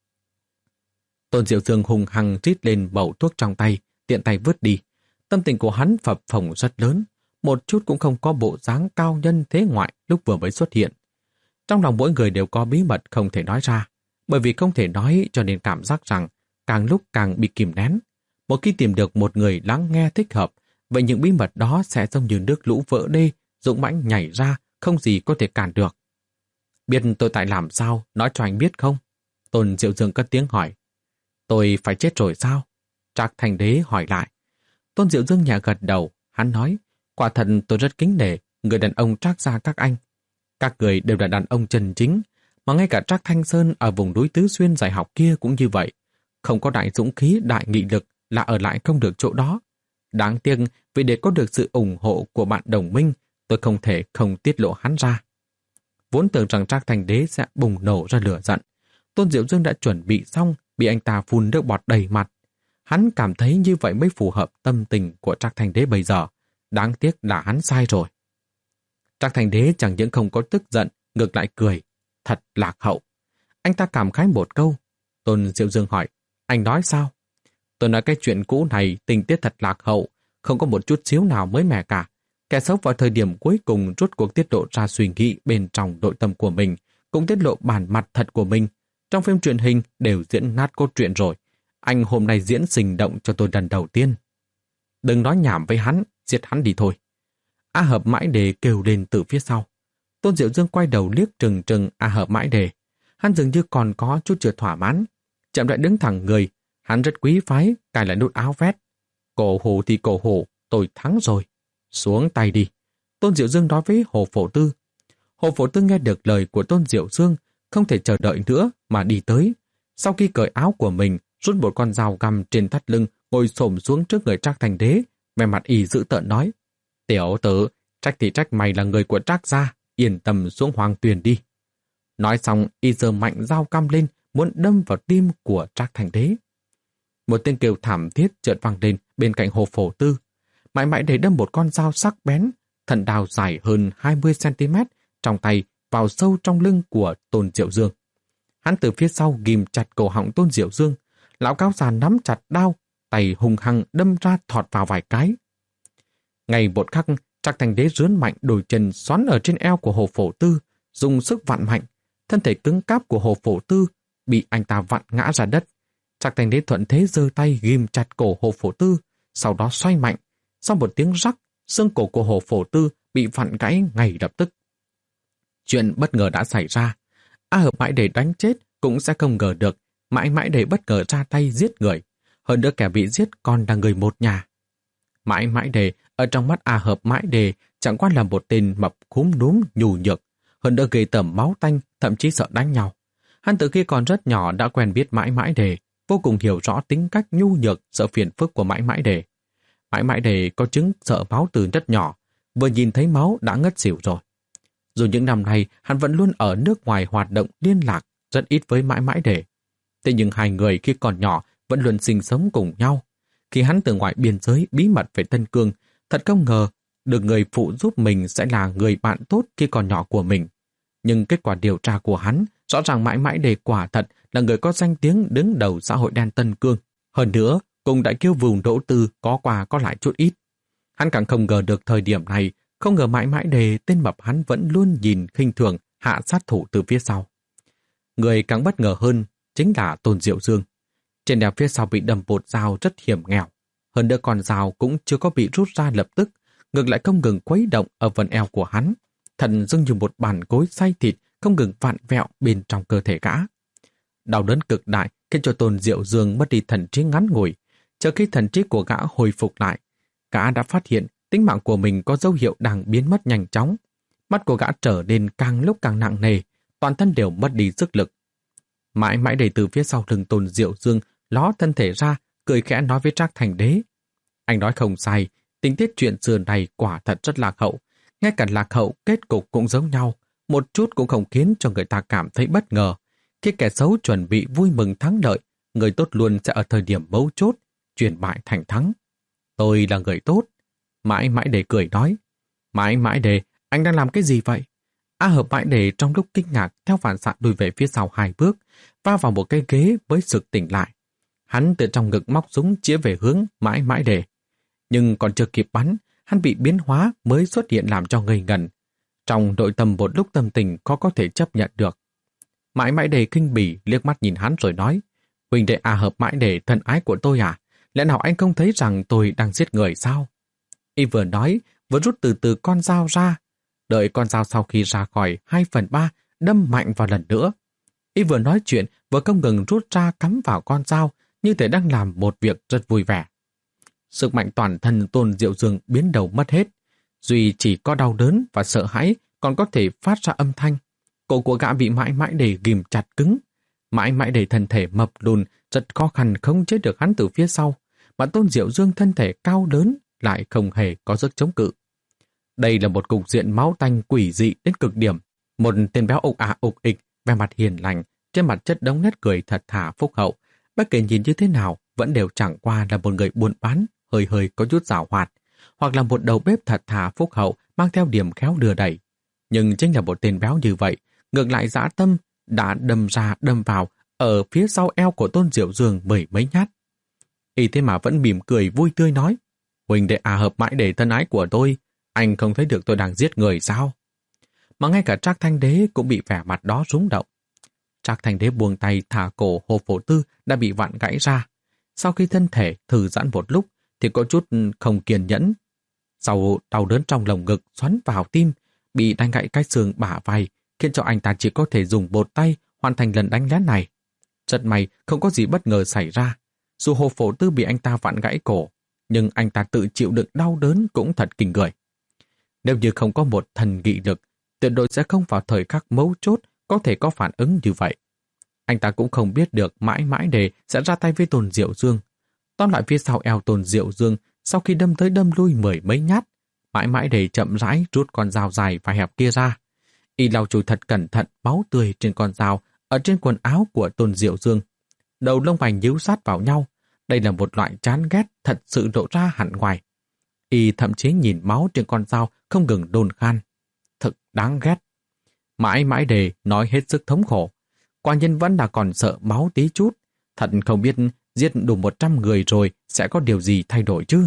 Tôn Diệu Dương hùng hăng rít lên bầu thuốc trong tay, tiện tay vứt đi. Tâm tình của hắn phập phồng rất lớn, một chút cũng không có bộ dáng cao nhân thế ngoại lúc vừa mới xuất hiện. Trong lòng mỗi người đều có bí mật không thể nói ra, bởi vì không thể nói cho nên cảm giác rằng càng lúc càng bị kìm nén. Một khi tìm được một người lắng nghe thích hợp, vậy những bí mật đó sẽ giống như nước lũ vỡ đê, dũng mãnh nhảy ra, không gì có thể cản được. Biết tôi tại làm sao, nói cho anh biết không? Tôn Diệu Dương cất tiếng hỏi. Tôi phải chết rồi sao? Trác Thành Đế hỏi lại. Tôn Diệu Dương nhẹ gật đầu, hắn nói, quả thật tôi rất kính nể người đàn ông Trác gia các anh. Các người đều là đàn ông chân chính, mà ngay cả Trác Thanh Sơn ở vùng núi Tứ Xuyên dạy học kia cũng như vậy. Không có đại dũng khí, đại nghị lực là ở lại không được chỗ đó. Đáng tiếc vì để có được sự ủng hộ của bạn đồng minh, tôi không thể không tiết lộ hắn ra. Vốn tưởng rằng Trác Thành Đế sẽ bùng nổ ra lửa giận. Tôn Diệu Dương đã chuẩn bị xong, bị anh ta phun nước bọt đầy mặt. Hắn cảm thấy như vậy mới phù hợp tâm tình của Trác Thành Đế bây giờ. Đáng tiếc là hắn sai rồi. Trác Thành Đế chẳng những không có tức giận, ngược lại cười. Thật lạc hậu. Anh ta cảm khái một câu. Tôn Diệu Dương hỏi, anh nói sao? Tôi nói cái chuyện cũ này tình tiết thật lạc hậu, không có một chút xíu nào mới mẻ cả. Kẻ xấu vào thời điểm cuối cùng rút cuộc tiết lộ ra suy nghĩ bên trong nội tâm của mình, cũng tiết lộ bản mặt thật của mình. Trong phim truyền hình đều diễn nát cốt truyện rồi. Anh hôm nay diễn sinh động cho tôi lần đầu tiên. Đừng nói nhảm với hắn, giết hắn đi thôi. A Hợp Mãi Đề kêu lên từ phía sau. Tôn Diệu Dương quay đầu liếc trừng trừng A Hợp Mãi Đề. Hắn dường như còn có chút chưa thỏa mãn. Chậm rãi đứng thẳng người, hắn rất quý phái, cài lại nút áo vét. Cổ hủ thì cổ hủ, tôi thắng rồi. Xuống tay đi. Tôn Diệu Dương nói với Hồ Phổ Tư. Hồ Phổ Tư nghe được lời của Tôn Diệu Dương, không thể chờ đợi nữa mà đi tới. Sau khi cởi áo của mình, rút một con dao găm trên thắt lưng ngồi xổm xuống trước người Trác Thành Đế, vẻ mặt y dữ tợn nói: Tiểu tử, trách thì trách mày là người của Trác gia, yên tâm xuống Hoàng Tuyền đi. Nói xong, y giơ mạnh dao căm lên, muốn đâm vào tim của Trác Thành Đế. Một tiếng kêu thảm thiết chợt vang lên bên cạnh Hồ Phổ Tư. Mãi mãi để đâm một con dao sắc bén, thần đao dài hơn hai mươi xăng ti mét trong tay vào sâu trong lưng của Tôn Diệu Dương. Hắn từ phía sau ghim chặt cổ họng Tôn Diệu Dương, lão cáo già nắm chặt đao, tay hùng hăng đâm ra thọt vào vài cái. Ngay một khắc, Trác Thành Đế rướn mạnh đôi chân xoắn ở trên eo của Hồ Phổ Tư, dùng sức vặn mạnh. Thân thể cứng cáp của Hồ Phổ Tư bị anh ta vặn ngã ra đất. Trác Thành Đế thuận thế giơ tay ghim chặt cổ Hồ Phổ Tư, sau đó xoay mạnh. Sau một tiếng rắc, xương cổ của Hồ Phổ Tư bị vặn gãy ngay lập tức. Chuyện bất ngờ đã xảy ra. A Hợp mãi để đánh chết cũng sẽ không ngờ được mãi mãi để bất ngờ ra tay giết người. Hơn nữa kẻ bị giết còn là người một nhà. Mãi mãi đề ở trong mắt A Hợp mãi đề chẳng qua là một tên mập khúm núm nhù nhược, hơn nữa gây tởm máu tanh, thậm chí sợ đánh nhau. Hắn từ khi còn rất nhỏ đã quen biết mãi mãi đề, vô cùng hiểu rõ tính cách nhu nhược, sợ phiền phức của mãi mãi đề. Mãi mãi đề có chứng sợ máu từ rất nhỏ, vừa nhìn thấy máu đã ngất xỉu rồi. Dù những năm nay hắn vẫn luôn ở nước ngoài hoạt động liên lạc, rất ít với mãi mãi đề. Thế nhưng hai người khi còn nhỏ vẫn luôn sinh sống cùng nhau. Khi hắn từ ngoài biên giới bí mật về Tân Cương, thật không ngờ được người phụ giúp mình sẽ là người bạn tốt khi còn nhỏ của mình. Nhưng kết quả điều tra của hắn rõ ràng mãi mãi đề quả thật là người có danh tiếng đứng đầu xã hội đen Tân Cương. Hơn nữa, cùng đại kiêu vùng Đỗ Tư có qua có lại chút ít. Hắn càng không ngờ được thời điểm này, không ngờ mãi mãi đề tên mập hắn vẫn luôn nhìn khinh thường hạ sát thủ từ phía sau. Người càng bất ngờ hơn chính là Tôn Diệu Dương. Trên đèo phía sau bị đâm một dao rất hiểm nghèo. Hơn nữa con dao cũng chưa có bị rút ra lập tức, ngược lại không ngừng khuấy động ở phần eo của hắn. Thần dưng như một bàn cối xay thịt không ngừng vặn vẹo bên trong cơ thể gã. Đau đớn cực đại khiến cho Tôn Diệu Dương mất đi thần trí ngắn ngủi. Chờ khi thần trí của gã hồi phục lại, gã đã phát hiện tính mạng của mình có dấu hiệu đang biến mất nhanh chóng. Mắt của gã trở nên càng lúc càng nặng nề, toàn thân đều mất đi sức lực. Mãi mãi đầy từ phía sau lưng Tôn Diệu Dương ló thân thể ra, cười khẽ nói với Trác Thành Đế. Anh nói không sai, tình tiết chuyện xưa này quả thật rất lạc hậu. Ngay cả lạc hậu kết cục cũng giống nhau, một chút cũng không khiến cho người ta cảm thấy bất ngờ. Khi kẻ xấu chuẩn bị vui mừng thắng lợi, người tốt luôn sẽ ở thời điểm mấu chốt, chuyển bại thành thắng. Tôi là người tốt. Mãi mãi đề cười nói. Mãi mãi đề, anh đang làm cái gì vậy? A Hợp mãi đề trong lúc kinh ngạc theo phản xạ lùi về phía sau hai bước, va vào một cái ghế mới sực tỉnh lại. Hắn từ trong ngực móc súng chĩa về hướng mãi mãi đề. Nhưng còn chưa kịp bắn, hắn bị biến hóa mới xuất hiện làm cho ngây ngẩn. Trong nội tâm một lúc tâm tình khó có thể chấp nhận được. Mãi mãi đề kinh bỉ liếc mắt nhìn hắn rồi nói. Huynh đệ A Hợp mãi đề thân ái của tôi à? Lẽ nào anh không thấy rằng tôi đang giết người sao? Y vừa nói, vừa rút từ từ con dao ra. Đợi con dao sau khi ra khỏi hai phần ba, đâm mạnh vào lần nữa. Y vừa nói chuyện, vừa không ngừng rút ra cắm vào con dao, như thể đang làm một việc rất vui vẻ. Sức mạnh toàn thân Tôn Diệu Dương biến đầu mất hết. Duy chỉ có đau đớn và sợ hãi còn có thể phát ra âm thanh. Cổ của gã bị mãi mãi để ghim chặt cứng. Mãi mãi để thân thể mập lùn, rất khó khăn không chế được hắn từ phía sau. Mà Tôn Diệu Dương thân thể cao lớn lại không hề có sức chống cự. Đây là một cục diện máu tanh quỷ dị đến cực điểm. Một tên béo ục ả ục ịch, vẻ mặt hiền lành, trên mặt chất đống nét cười thật thà phúc hậu. Bất kể nhìn như thế nào, vẫn đều chẳng qua là một người buôn bán, hơi hơi có chút giảo hoạt, hoặc là một đầu bếp thật thà phúc hậu mang theo điểm khéo đưa đẩy. Nhưng chính là một tên béo như vậy, ngược lại dã tâm đã đâm ra đâm vào ở phía sau eo của Tôn Diệu Dương mười mấy nhát. Y thế mà vẫn mỉm cười vui tươi nói, huynh đệ À Hợp mãi để thân ái của tôi, anh không thấy được tôi đang giết người sao? Mà ngay cả Trác Thanh Đế cũng bị vẻ mặt đó rúng động. Trác Thanh Đế buông tay thả cổ Hồ Phổ Tư đã bị vặn gãy ra. Sau khi thân thể thư giãn một lúc thì có chút không kiên nhẫn. Sau đau đớn trong lồng ngực xoắn vào tim, bị đánh gãy cái xương bả vai, khiến cho anh ta chỉ có thể dùng một tay hoàn thành lần đánh lén này. Rất may không có gì bất ngờ xảy ra. Dù Hồ Phổ Tư bị anh ta vặn gãy cổ, nhưng anh ta tự chịu đựng đau đớn cũng thật kinh người. Nếu như không có một thần nghị lực, tuyệt đối sẽ không vào thời khắc mấu chốt có thể có phản ứng như vậy. Anh ta cũng không biết được mãi mãi đề sẽ ra tay với Tôn Diệu Dương. tóm lại phía sau eo Tôn Diệu Dương, sau khi đâm tới đâm lui mười mấy nhát, mãi mãi để chậm rãi rút con dao dài và hẹp kia ra. Y lau chùi thật cẩn thận máu tươi trên con dao ở trên quần áo của Tôn Diệu Dương. Đầu lông mày nhíu sát vào nhau. Đây là một loại chán ghét thật sự lộ ra hẳn ngoài. Y thậm chí nhìn máu trên con dao không ngừng đồn khan. Thật đáng ghét. Mãi mãi đề nói hết sức thống khổ. Quả nhân vẫn là còn sợ máu tí chút. Thật không biết giết đủ một trăm người rồi sẽ có điều gì thay đổi chứ.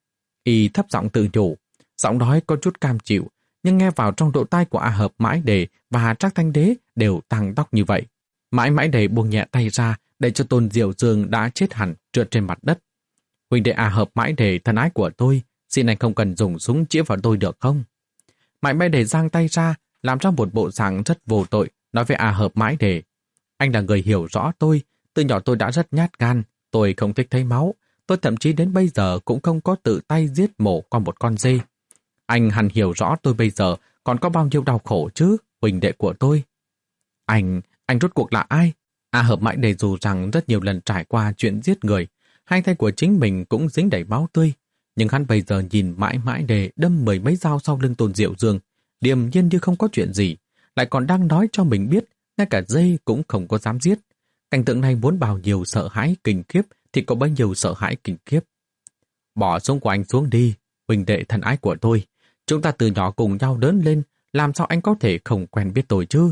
Y thấp giọng tự nhủ. Giọng nói có chút cam chịu, nhưng nghe vào trong độ tai của A Hợp Mãi Đề và Trác Thanh Đế đều tăng tóc như vậy. Mãi Mãi Đề buông nhẹ tay ra để cho Tôn Diệu Dương đã chết hẳn trượt trên mặt đất. Huynh đệ A Hợp Mãi Đề thân ái của tôi, xin anh không cần dùng súng chĩa vào tôi được không? Mãi Mãi Đề giang tay ra, làm ra một bộ dạng rất vô tội, nói với A Hợp Mãi Đề. Anh là người hiểu rõ tôi, từ nhỏ tôi đã rất nhát gan, tôi không thích thấy máu, tôi thậm chí đến bây giờ cũng không có tự tay giết mổ qua một con dê. Anh hẳn hiểu rõ tôi bây giờ còn có bao nhiêu đau khổ chứ, huynh đệ của tôi. Anh, anh rốt cuộc là ai? A Hợp Mãi Đề dù rằng rất nhiều lần trải qua chuyện giết người, hai tay của chính mình cũng dính đầy máu tươi, nhưng hắn bây giờ nhìn Mãi Mãi Đề đâm mười mấy dao sau lưng Tôn Diệu Dương, điềm nhiên như không có chuyện gì, lại còn đang nói cho mình biết, ngay cả dê cũng không có dám giết. Cảnh tượng này muốn bao nhiêu sợ hãi kinh khiếp thì có bấy nhiêu sợ hãi kinh khiếp. Bỏ súng của anh xuống đi, huynh đệ thân ái của tôi. Chúng ta từ nhỏ cùng nhau lớn lên, làm sao anh có thể không quen biết tôi chứ?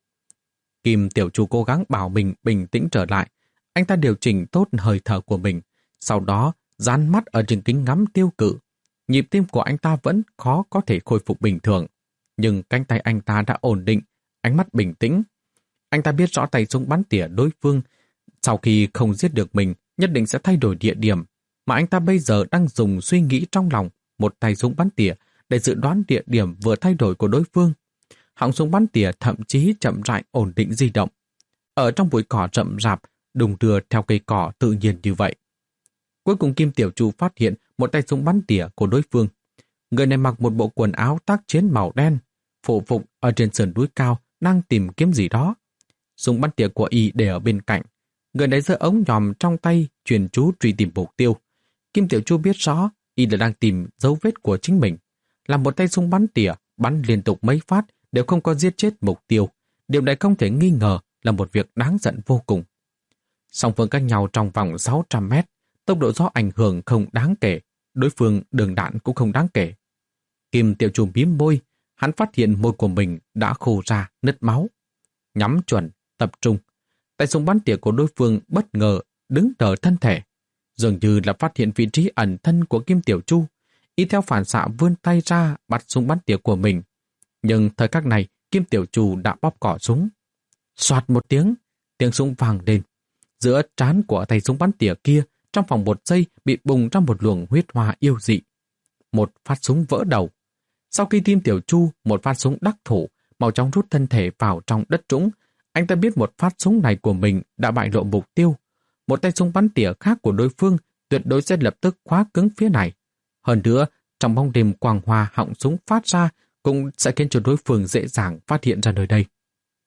Kim Tiểu Chu cố gắng bảo mình bình tĩnh trở lại. Anh ta điều chỉnh tốt hơi thở của mình, sau đó dán mắt ở trên kính ngắm tiêu cự. Nhịp tim của anh ta vẫn khó có thể khôi phục bình thường, nhưng cánh tay anh ta đã ổn định, ánh mắt bình tĩnh. Anh ta biết rõ tay súng bắn tỉa đối phương, sau khi không giết được mình, nhất định sẽ thay đổi địa điểm, mà anh ta bây giờ đang dùng suy nghĩ trong lòng một tay súng bắn tỉa để dự đoán địa điểm vừa thay đổi của đối phương. Họng súng bắn tỉa thậm chí chậm rãi ổn định di động. Ở trong bụi cỏ rậm rạp, đùng đưa theo cây cỏ tự nhiên như vậy. Cuối cùng Kim Tiểu Chu phát hiện một tay súng bắn tỉa của đối phương. Người này mặc một bộ quần áo tác chiến màu đen, phủ phục ở trên sườn núi cao đang tìm kiếm gì đó. Súng bắn tỉa của y để ở bên cạnh. Người này giơ ống nhòm trong tay truyền chú truy tìm mục tiêu. Kim Tiểu Chu biết rõ y là đang tìm dấu vết của chính mình. Là một tay súng bắn tỉa, bắn liên tục mấy phát đều không có giết chết mục tiêu. Điều này không thể nghi ngờ là một việc đáng giận vô cùng. Song phương cách nhau trong vòng sáu trăm mét, tốc độ gió ảnh hưởng không đáng kể, đối phương đường đạn cũng không đáng kể. Kim Tiểu Chu mím môi, hắn phát hiện môi của mình đã khô ra, nứt máu. Nhắm chuẩn, tập trung. Tay súng bắn tỉa của đối phương bất ngờ đứng đỡ thân thể, dường như là phát hiện vị trí ẩn thân của Kim Tiểu Chu. Y theo phản xạ vươn tay ra bắt súng bắn tỉa của mình. Nhưng thời khắc này, Kim Tiểu Chu đã bóp cỏ súng. Soạt một tiếng, tiếng súng vang lên. Giữa trán của tay súng bắn tỉa kia, trong vòng một giây bị bùng ra một luồng huyết hoa yêu dị. Một phát súng vỡ đầu. Sau khi Kim Tiểu Chu một phát súng đắc thủ, mau chóng rút thân thể vào trong đất trũng, anh ta biết một phát súng này của mình đã bại lộ mục tiêu. Một tay súng bắn tỉa khác của đối phương tuyệt đối sẽ lập tức khóa cứng phía này. Hơn nữa, trong bóng đêm quang hoa họng súng phát ra cũng sẽ khiến cho đối phương dễ dàng phát hiện ra nơi đây.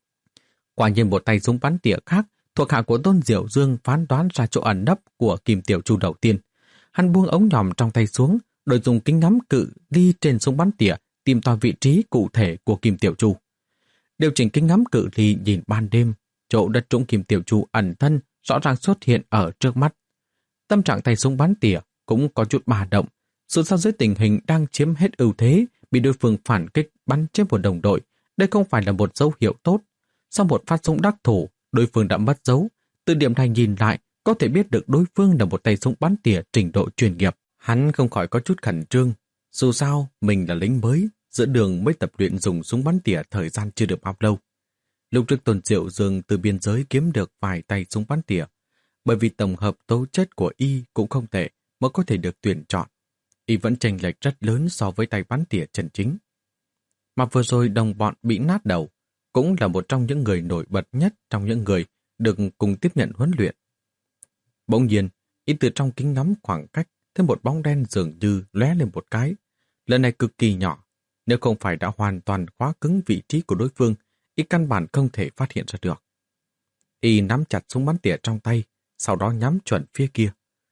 Quả nhiên một tay súng bắn tỉa khác thuộc hạ của Tôn Diệu Dương phán đoán ra chỗ ẩn nấp của Kim Tiểu Chu đầu tiên. Hắn buông ống nhòm trong tay xuống, rồi dùng kính ngắm cự ly trên súng bắn tỉa tìm tòi vị trí cụ thể của Kim Tiểu Chu. Điều chỉnh kính ngắm cự ly nhìn ban đêm, chỗ đất trũng Kim Tiểu Chu ẩn thân rõ ràng xuất hiện ở trước mắt. Tâm trạng tay súng bắn tỉa cũng có chút bà động, dù sao dưới tình hình đang chiếm hết ưu thế, bị đối phương phản kích bắn chết một đồng đội, đây không phải là một dấu hiệu tốt. Sau một phát súng đắc thủ, đối phương đã mất dấu. Từ điểm này nhìn lại, có thể biết được đối phương là một tay súng bắn tỉa trình độ chuyên nghiệp. Hắn không khỏi có chút khẩn trương. Dù sao, mình là lính mới, giữa đường mới tập luyện dùng súng bắn tỉa thời gian chưa được bao lâu. Lúc trước Tôn Diệu Dương từ biên giới kiếm được vài tay súng bắn tỉa, bởi vì tổng hợp tố chất của y cũng không tệ mới có thể được tuyển chọn. Y vẫn chênh lệch rất lớn so với tay bắn tỉa chân chính. Mà vừa rồi đồng bọn bị nát đầu, cũng là một trong những người nổi bật nhất trong những người được cùng tiếp nhận huấn luyện. Bỗng nhiên, y từ trong kính ngắm khoảng cách thấy một bóng đen dường như lóe lên một cái. Lần này cực kỳ nhỏ, nếu không phải đã hoàn toàn khóa cứng vị trí của đối phương, y căn bản không thể phát hiện ra được. Y nắm chặt súng bắn tỉa trong tay, sau đó nhắm chuẩn phía kia.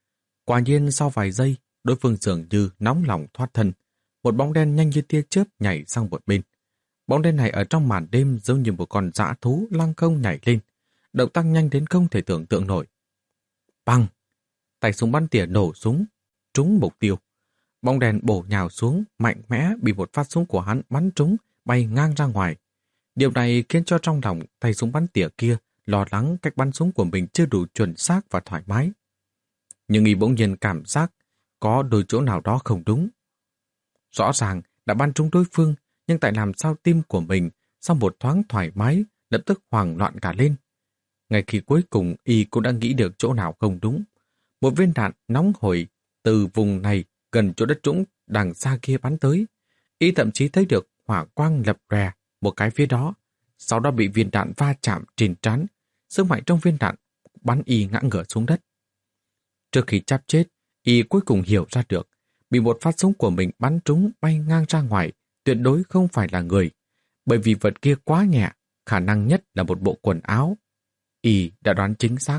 Quả nhiên sau vài giây, đối phương dường như nóng lòng thoát thân. Một bóng đen nhanh như tia chớp nhảy sang một bên. Bóng đen này ở trong màn đêm giống như một con dã thú lăng không nhảy lên. Động tác nhanh đến không thể tưởng tượng nổi. Băng! Tay súng bắn tỉa nổ súng, trúng mục tiêu. Bóng đèn bổ nhào xuống, mạnh mẽ bị một phát súng của hắn bắn trúng, bay ngang ra ngoài. Điều này khiến cho trong lòng tay súng bắn tỉa kia lo lắng cách bắn súng của mình chưa đủ chuẩn xác và thoải mái. Nhưng y bỗng nhiên cảm giác có đôi chỗ nào đó không đúng. Rõ ràng đã bắn trúng đối phương, nhưng tại làm sao tim của mình sau một thoáng thoải mái lập tức hoảng loạn cả lên. Ngay khi cuối cùng y cũng đã nghĩ được chỗ nào không đúng. Một viên đạn nóng hổi từ vùng này gần chỗ đất trũng đằng xa kia bắn tới. Y thậm chí thấy được hỏa quang lập lòe một cái phía đó, sau đó bị viên đạn va chạm trên trán, sức mạnh trong viên đạn bắn y ngã ngửa xuống đất. Trước khi chắp chết, y cuối cùng hiểu ra được, bị một phát súng của mình bắn trúng bay ngang ra ngoài, tuyệt đối không phải là người, bởi vì vật kia quá nhẹ, khả năng nhất là một bộ quần áo. Y đã đoán chính xác.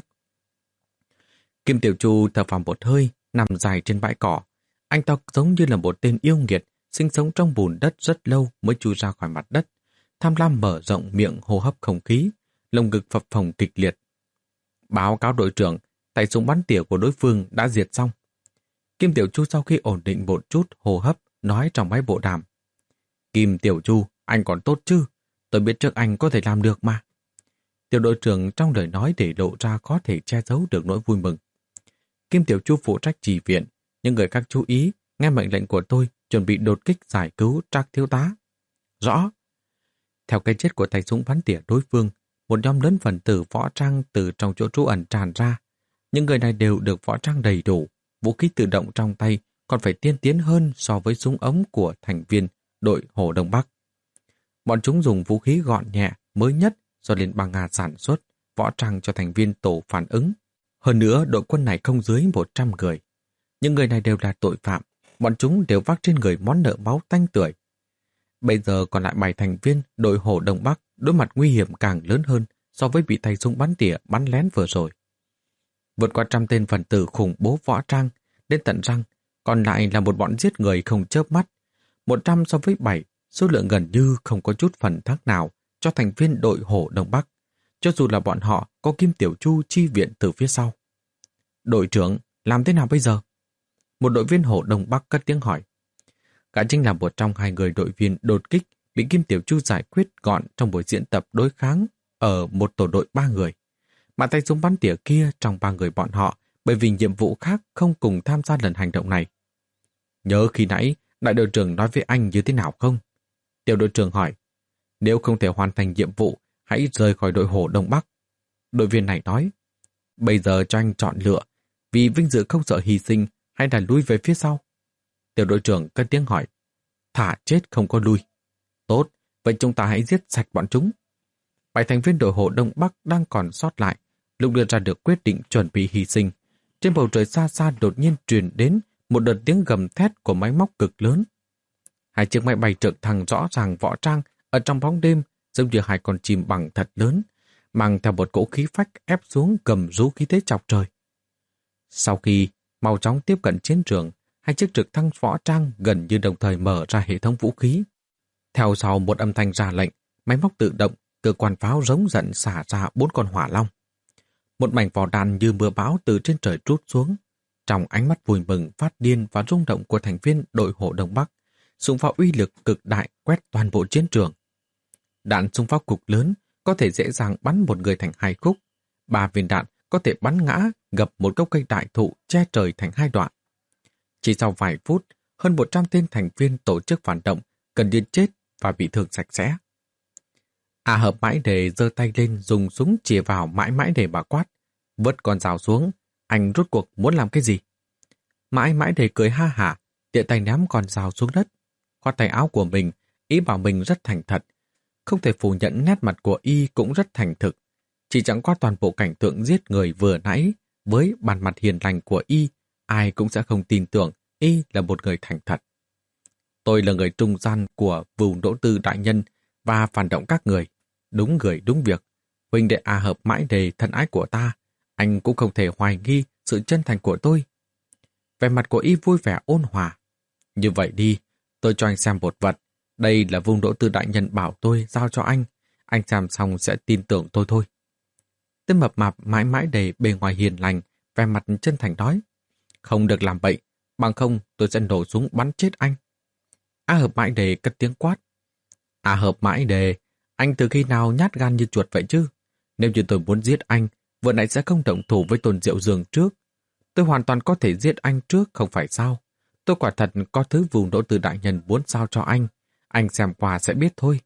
Kim Tiểu Chu thở phào một hơi, nằm dài trên bãi cỏ. Anh ta giống như là một tên yêu nghiệt, sinh sống trong bùn đất rất lâu mới chui ra khỏi mặt đất. Tham lam mở rộng miệng hô hấp không khí, lồng ngực phập phồng kịch liệt. Báo cáo đội trưởng, tay súng bắn tỉa của đối phương đã diệt xong. Kim Tiểu Chu sau khi ổn định một chút hô hấp, nói trong máy bộ đàm. Kim Tiểu Chu, anh còn tốt chứ? Tôi biết trước anh có thể làm được mà. Tiểu đội trưởng trong lời nói để lộ ra có thể che giấu được nỗi vui mừng. Kim Tiểu Chu phụ trách chỉ viện, nhưng người khác chú ý, nghe mệnh lệnh của tôi, chuẩn bị đột kích giải cứu Trác thiếu tá. Rõ. Theo cái chết của tay súng bắn tỉa đối phương, một nhóm lớn phần tử võ trang từ trong chỗ trú ẩn tràn ra. Những người này đều được võ trang đầy đủ, vũ khí tự động trong tay còn phải tiên tiến hơn so với súng ống của thành viên đội Hồ Đông Bắc. Bọn chúng dùng vũ khí gọn nhẹ, mới nhất do Liên bang Nga sản xuất, võ trang cho thành viên tổ phản ứng. Hơn nữa, đội quân này không dưới một trăm người. Những người này đều là tội phạm, bọn chúng đều vác trên người món nợ máu tanh tưởi. Bây giờ còn lại bảy thành viên đội Hồ Đông Bắc đối mặt nguy hiểm càng lớn hơn so với bị tay súng bắn tỉa bắn lén vừa rồi. Vượt qua trăm tên phần tử khủng bố võ trang, đến tận răng, còn lại là một bọn giết người không chớp mắt. Một trăm so với bảy, số lượng gần như không có chút phần thắng nào cho thành viên đội Hồ Đông Bắc, cho dù là bọn họ có Kim Tiểu Chu chi viện từ phía sau. Đội trưởng, làm thế nào bây giờ? Một đội viên Hồ Đông Bắc cất tiếng hỏi. Gã chính là một trong hai người đội viên đột kích bị Kim Tiểu Chu giải quyết gọn trong buổi diễn tập đối kháng ở một tổ đội ba người. Mà tay súng bắn tỉa kia trong ba người bọn họ bởi vì nhiệm vụ khác không cùng tham gia lần hành động này. Nhớ khi nãy, đại đội trưởng nói với anh như thế nào không? Tiểu đội trưởng hỏi. Nếu không thể hoàn thành nhiệm vụ, hãy rời khỏi đội Hồ Đông Bắc. Đội viên này nói. Bây giờ cho anh chọn lựa, vì vinh dự không sợ hy sinh hay là lui về phía sau? Tiểu đội trưởng cất tiếng hỏi. Thả chết không có lui. Tốt, vậy chúng ta hãy giết sạch bọn chúng. Bảy thành viên đội Hồ Đông Bắc đang còn sót lại, lúc đưa ra được quyết định chuẩn bị hy sinh. Trên bầu trời xa xa đột nhiên truyền đến một đợt tiếng gầm thét của máy móc cực lớn. Hai chiếc máy bay trực thăng rõ ràng võ trang ở trong bóng đêm giống như hai con chim bằng thật lớn, mang theo một cỗ khí phách ép xuống cầm rú khí thế chọc trời. Sau khi mau chóng tiếp cận chiến trường, hai chiếc trực thăng võ trang gần như đồng thời mở ra hệ thống vũ khí. Theo sau một âm thanh ra lệnh, máy móc tự động, cơ quan pháo rống giận xả ra bốn con hỏa long. Một mảnh vỏ đạn như mưa bão từ trên trời trút xuống. Trong ánh mắt vui mừng, phát điên và rung động của thành viên đội Hồ Đông Bắc, súng pháo uy lực cực đại quét toàn bộ chiến trường. Đạn súng pháo cục lớn có thể dễ dàng bắn một người thành hai khúc. Ba viên đạn có thể bắn ngã gập một gốc cây đại thụ che trời thành hai đoạn. Chỉ sau vài phút, hơn một trăm tên thành viên tổ chức phản động cần điên chết và bị thương sạch sẽ. À Hợp Mãi Đề giơ tay lên dùng súng chĩa vào Mãi Mãi Đề mà quát. Vứt con dao xuống, anh rốt cuộc muốn làm cái gì? Mãi Mãi Đề cười ha hả, tiện tay ném con dao xuống đất. Khoát tay áo của mình, ý bảo mình rất thành thật. Không thể phủ nhận nét mặt của y cũng rất thành thực. Chỉ chẳng qua toàn bộ cảnh tượng giết người vừa nãy, với bản mặt hiền lành của y, ai cũng sẽ không tin tưởng y là một người thành thật. Tôi là người trung gian của Vưu Đỗ Tư đại nhân và phản động các người. Đúng người đúng việc. Huynh đệ À Hợp Mãi Đề thân ái của ta, anh cũng không thể hoài nghi sự chân thành của tôi. Vẻ mặt của y vui vẻ ôn hòa. Như vậy đi, tôi cho anh xem một vật. Đây là vùng đỗ tư đại nhân bảo tôi giao cho anh. Anh xem xong sẽ tin tưởng tôi thôi. Tên mập mạp mãi mãi đầy bề ngoài hiền lành, vẻ mặt chân thành nói. Không được làm bậy, bằng không tôi sẽ nổ súng bắn chết anh. A Hợp Mãi Đề cất tiếng quát. A Hợp Mãi Đề, anh từ khi nào nhát gan như chuột vậy chứ? Nếu như tôi muốn giết anh, vừa nãy sẽ không động thủ với Tôn Diệu Dương trước. Tôi hoàn toàn có thể giết anh trước, không phải sao? Tôi quả thật có thứ vùng đỗ từ đại nhân muốn giao cho anh. Anh xem qua sẽ biết thôi.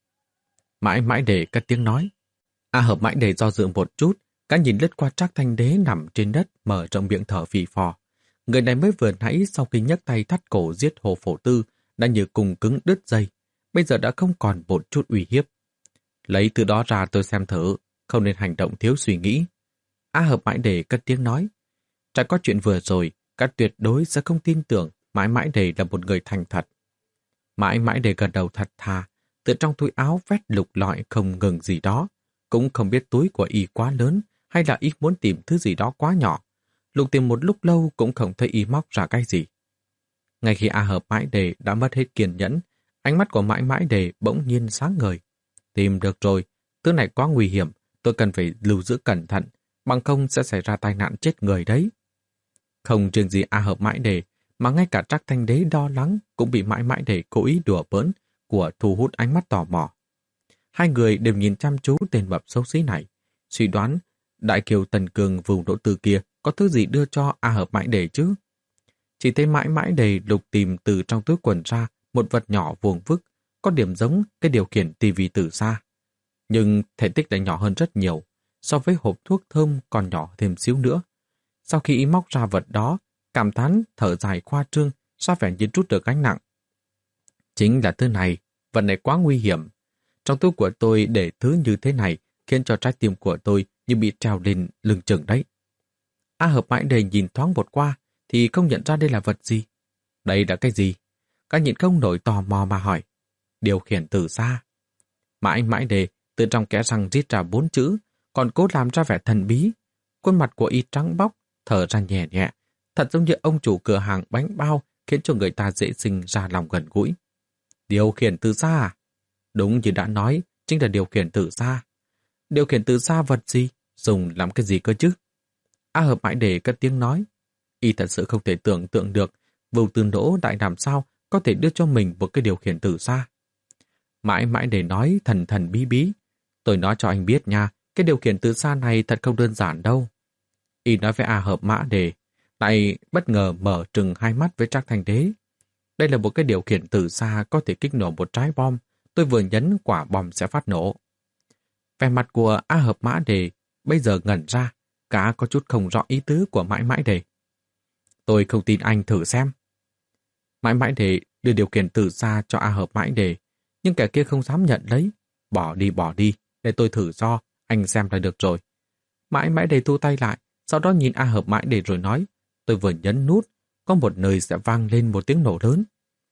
Mãi Mãi Đề cất tiếng nói. A Hợp Mãi Đề do dự một chút, cả nhìn lướt qua Trác Thanh Đế nằm trên đất mở rộng miệng thở phì phò. Người này mới vừa nãy sau khi nhấc tay thắt cổ giết Hồ Phổ Tư đã như cùng cứng đứt dây, bây giờ đã không còn một chút uy hiếp. Lấy từ đó ra tôi xem thử, không nên hành động thiếu suy nghĩ. A Hợp Mãi Đề cất tiếng nói. Trải qua chuyện vừa rồi, các tuyệt đối sẽ không tin tưởng Mãi Mãi Đề là một người thành thật. Mãi Mãi Đề gật đầu thật thà, từ trong túi áo vét lục lọi không ngừng gì đó, cũng không biết túi của y quá lớn hay là y muốn tìm thứ gì đó quá nhỏ. Lục tìm một lúc lâu cũng không thấy y móc ra cái gì. Ngay khi A Hợp Mãi Đề đã mất hết kiên nhẫn, ánh mắt của Mãi Mãi Đề bỗng nhiên sáng ngời. Tìm được rồi, thứ này quá nguy hiểm, tôi cần phải lưu giữ cẩn thận, bằng không sẽ xảy ra tai nạn chết người đấy. Không riêng gì A Hợp Mãi Đề, mà ngay cả Trác Thanh Đế lo lắng cũng bị Mãi Mãi Đề cố ý đùa bỡn của thu hút ánh mắt tò mò. Hai người đều nhìn chăm chú tên mập xấu xí này, suy đoán Đại Kiều Tần Cường vùng đỗ từ kia có thứ gì đưa cho A Hợp Mãi Đề chứ. Chỉ thấy Mãi Mãi Đề lục tìm từ trong túi quần ra một vật nhỏ vuông vức, có điểm giống cái điều khiển tivi từ xa. Nhưng thể tích lại nhỏ hơn rất nhiều, so với hộp thuốc thơm còn nhỏ thêm xíu nữa. Sau khi y móc ra vật đó, cảm thán thở dài khoa trương, sao vẻ như trút được gánh nặng. Chính là thứ này, vật này quá nguy hiểm. Trong túi của tôi để thứ như thế này khiến cho trái tim của tôi như bị treo lên lưng chừng đấy. A Hợp Mãi Đề nhìn thoáng một qua thì không nhận ra đây là vật gì. Đây là cái gì? Các nhịn không nổi tò mò mà hỏi. Điều khiển từ xa. Mãi Mãi Đề từ trong kẽ răng rít ra bốn chữ, còn cố làm ra vẻ thần bí. Khuôn mặt của y trắng bóc, thở ra nhẹ nhẹ, thật giống như ông chủ cửa hàng bánh bao khiến cho người ta dễ sinh ra lòng gần gũi. Điều khiển từ xa à? Đúng như đã nói, chính là điều khiển từ xa. Điều khiển từ xa vật gì? Dùng làm cái gì cơ chứ? A Hợp Mãi Đề cất tiếng nói. Y thật sự không thể tưởng tượng được Vưu Tư Đỗ đại làm sao có thể đưa cho mình một cái điều khiển từ xa. Mãi Mãi Đề nói thần thần bí bí. Tôi nói cho anh biết nha, cái điều khiển từ xa này thật không đơn giản đâu. Y nói với A Hợp Mãi Đề, lại bất ngờ mở trừng hai mắt với Trác Thanh Đế. Đây là một cái điều khiển từ xa có thể kích nổ một trái bom. Tôi vừa nhấn quả bom sẽ phát nổ. Vẻ mặt của A Hợp Mãi Đề bây giờ ngẩn ra, cả có chút không rõ ý tứ của Mãi Mãi Đề. Tôi không tin anh, thử xem. Mãi Mãi Đề đưa điều khiển từ xa cho A Hợp Mãi Đề, nhưng kẻ kia không dám nhận lấy. Bỏ đi, bỏ đi, để tôi thử do, anh xem là được rồi. Mãi Mãi Đề thu tay lại, sau đó nhìn A Hợp Mãi Đề rồi nói, tôi vừa nhấn nút, có một nơi sẽ vang lên một tiếng nổ lớn.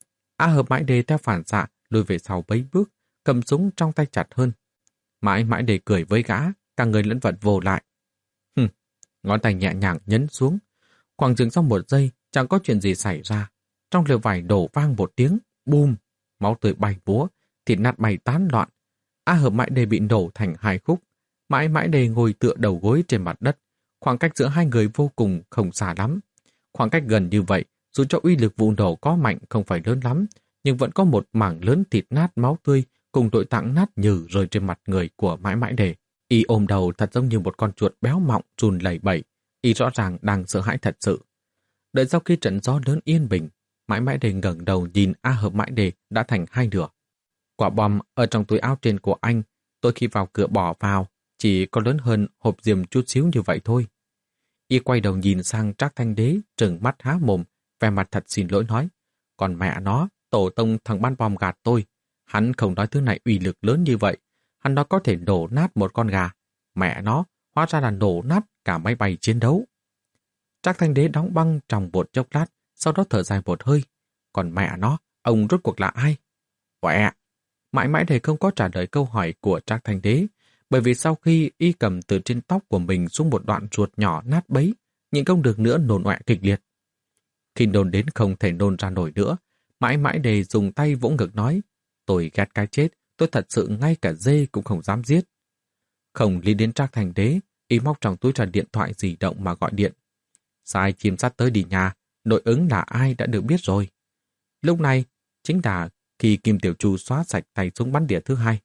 A Hợp Mãi Đề theo phản xạ lùi về sau mấy bước, cầm súng trong tay chặt hơn. Mãi Mãi Đề cười với gã, cả người lẫn vật vồ lại. Hừm, ngón tay nhẹ nhàng nhấn xuống. Khoảng dừng sau một giây, chẳng có chuyện gì xảy ra. Trong lều vải đổ vang một tiếng, bùm, máu tươi bay búa, thịt nát bay tán loạn. A Hợp Mãi Đề bị nổ thành hai khúc. Mãi Mãi Đề ngồi tựa đầu gối trên mặt đất. Khoảng cách giữa hai người vô cùng không xa lắm. Khoảng cách gần như vậy, dù cho uy lực vụ nổ có mạnh không phải lớn lắm, nhưng vẫn có một mảng lớn thịt nát máu tươi cùng nội tạng nát nhừ rơi trên mặt người của Mãi Mãi Đề. Y ôm đầu thật giống như một con chuột béo mọng run lẩy bẩy. Y rõ ràng đang sợ hãi thật sự. Đợi sau khi trận gió lớn yên bình, Mãi Mãi Đề ngẩng đầu nhìn A Hợp Mãi Đề đã thành hai nửa. Quả bom ở trong túi áo trên của anh, tôi khi vào cửa bỏ vào, chỉ có lớn hơn hộp diêm chút xíu như vậy thôi. Y quay đầu nhìn sang Trác Thanh Đế, trừng mắt há mồm, vẻ mặt thật xin lỗi nói. Còn mẹ nó, tổ tông thằng ban bom gạt tôi. Hắn không nói thứ này uy lực lớn như vậy. Hắn nói có thể nổ nát một con gà. Mẹ nó, hóa ra là nổ nát cả máy bay chiến đấu. Trác Thanh Đế đóng băng trong một chốc lát, sau đó thở dài một hơi. Còn mẹ nó, ông rốt cuộc là ai? Quẹ! Mãi Mãi Đề không có trả lời câu hỏi của Trác Thanh Đế, bởi vì sau khi y cầm từ trên tóc của mình xuống một đoạn ruột nhỏ nát bấy, nhịn không được nữa nôn ọe kịch liệt. Khi nôn đến không thể nôn ra nổi nữa, mãi mãi Đề dùng tay vỗ ngực nói, tôi ghét cái chết, tôi thật sự ngay cả dê cũng không dám giết. Không lý đến Trác Thành Đế, y móc trong túi ra điện thoại di động mà gọi điện. Sai chim sắt tới đi nhà, nội ứng là ai đã được biết rồi. Lúc này, chính là khi Kim Tiểu Chu xóa sạch tay súng bắn đĩa thứ hai.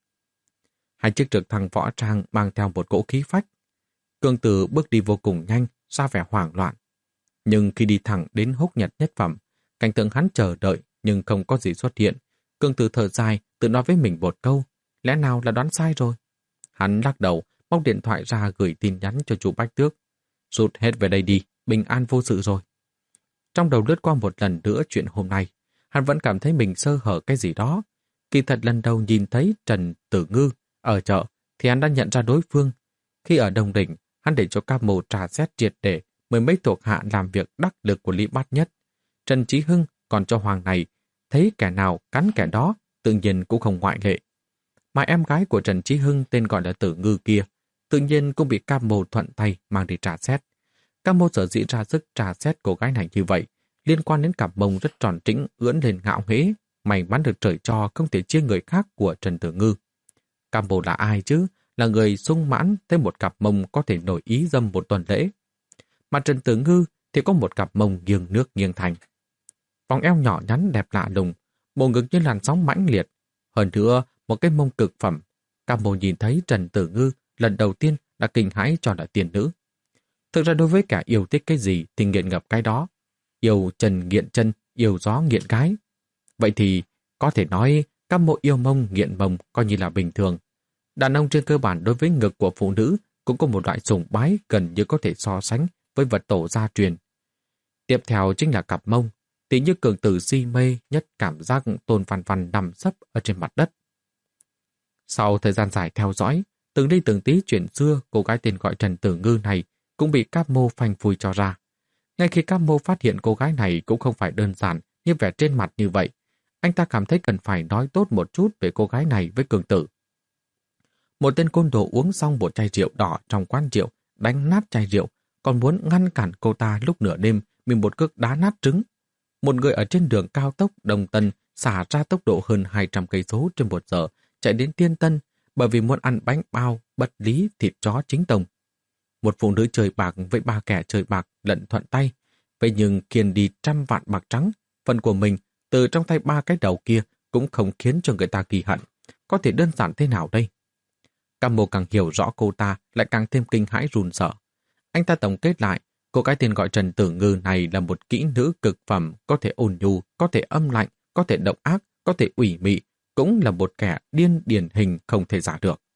Hai chiếc trực thăng võ trang mang theo một cỗ khí phách. Cương Tử bước đi vô cùng nhanh, ra vẻ hoảng loạn. Nhưng khi đi thẳng đến Húc Nhật nhất phẩm, cảnh tượng hắn chờ đợi nhưng không có gì xuất hiện. Cương Tử thở dài, tự nói với mình một câu, lẽ nào là đoán sai rồi. Hắn lắc đầu, móc điện thoại ra gửi tin nhắn cho chú Bách Tước. Rút hết về đây đi, bình an vô sự rồi. Trong đầu lướt qua một lần nữa chuyện hôm nay, hắn vẫn cảm thấy mình sơ hở cái gì đó. Kỳ thật lần đầu nhìn thấy Trần Tử Ngư ở chợ thì hắn đã nhận ra đối phương. Khi ở Đông Đỉnh, hắn để cho các mô trà xét triệt để mười mấy thuộc hạ làm việc đắc lực của Lý Bát Nhất. Trần Chí Hưng còn cho Hoàng này, thấy kẻ nào cắn kẻ đó, tự nhiên cũng không ngoại lệ. Mà em gái của Trần Chí Hưng tên gọi là Tử Ngư kia, tự nhiên cũng bị Cam Mô thuận tay mang đi trà xét. Cam Mô sở dĩ ra sức trà xét cô gái này như vậy, liên quan đến cặp mông rất tròn trĩnh ưỡn lên ngạo nghễ, may mắn được trời cho không thể chia người khác của Trần Tử Ngư. Cam Mô là ai chứ? Là người sung mãn thấy một cặp mông có thể nổi ý dâm một tuần lễ. Mà Trần Tử Ngư thì có một cặp mông nghiêng nước nghiêng thành. Vòng eo nhỏ nhắn đẹp lạ lùng, bộ ngực như làn sóng mãnh liệt. Hơn nữa, một cái mông cực phẩm. Cam Mô nhìn thấy Trần Tử Ngư lần đầu tiên đã kinh hãi cho là tiên nữ. Thực ra đối với cả yêu thích cái gì thì nghiện ngập cái đó. Yêu chân nghiện chân, yêu gió nghiện gái. Vậy thì có thể nói Cam Mô yêu mông nghiện mông coi như là bình thường. Đàn ông trên cơ bản đối với ngực của phụ nữ cũng có một loại sùng bái gần như có thể so sánh với vật tổ gia truyền. Tiếp theo chính là cặp mông, thì như Cường Tử si mê nhất cảm giác Tôn Văn Văn nằm sấp ở trên mặt đất. Sau thời gian dài theo dõi, từng đi từng tí chuyện xưa, cô gái tên gọi Trần Tử Ngư này cũng bị Cáp Mô phanh phui cho ra. Ngay khi Cáp Mô phát hiện cô gái này cũng không phải đơn giản như vẻ trên mặt như vậy, anh ta cảm thấy cần phải nói tốt một chút về cô gái này với Cường Tử. Một tên côn đồ uống xong một chai rượu đỏ trong quán rượu, đánh nát chai rượu, còn muốn ngăn cản cô ta lúc nửa đêm mình một cước đá nát trứng. Một người ở trên đường cao tốc Đồng Tân xả ra tốc độ hơn hai trăm cây số trên một giờ chạy đến Tiên Tân bởi vì muốn ăn bánh bao bất lý thịt chó chính tông. Một phụ nữ chơi bạc với ba kẻ chơi bạc lận thuận tay, vậy nhưng kiên đi trăm vạn bạc trắng, phần của mình từ trong tay ba cái đầu kia cũng không khiến cho người ta kỳ hận. Có thể đơn giản thế nào đây? Cam Mô càng hiểu rõ cô ta lại càng thêm kinh hãi run sợ. Anh ta tổng kết lại, cô cái tên gọi Trần Tử Ngư này là một kỹ nữ cực phẩm, có thể ôn nhu, có thể âm lạnh, có thể độc ác, có thể ủy mị, cũng là một kẻ điên điển hình không thể giả được.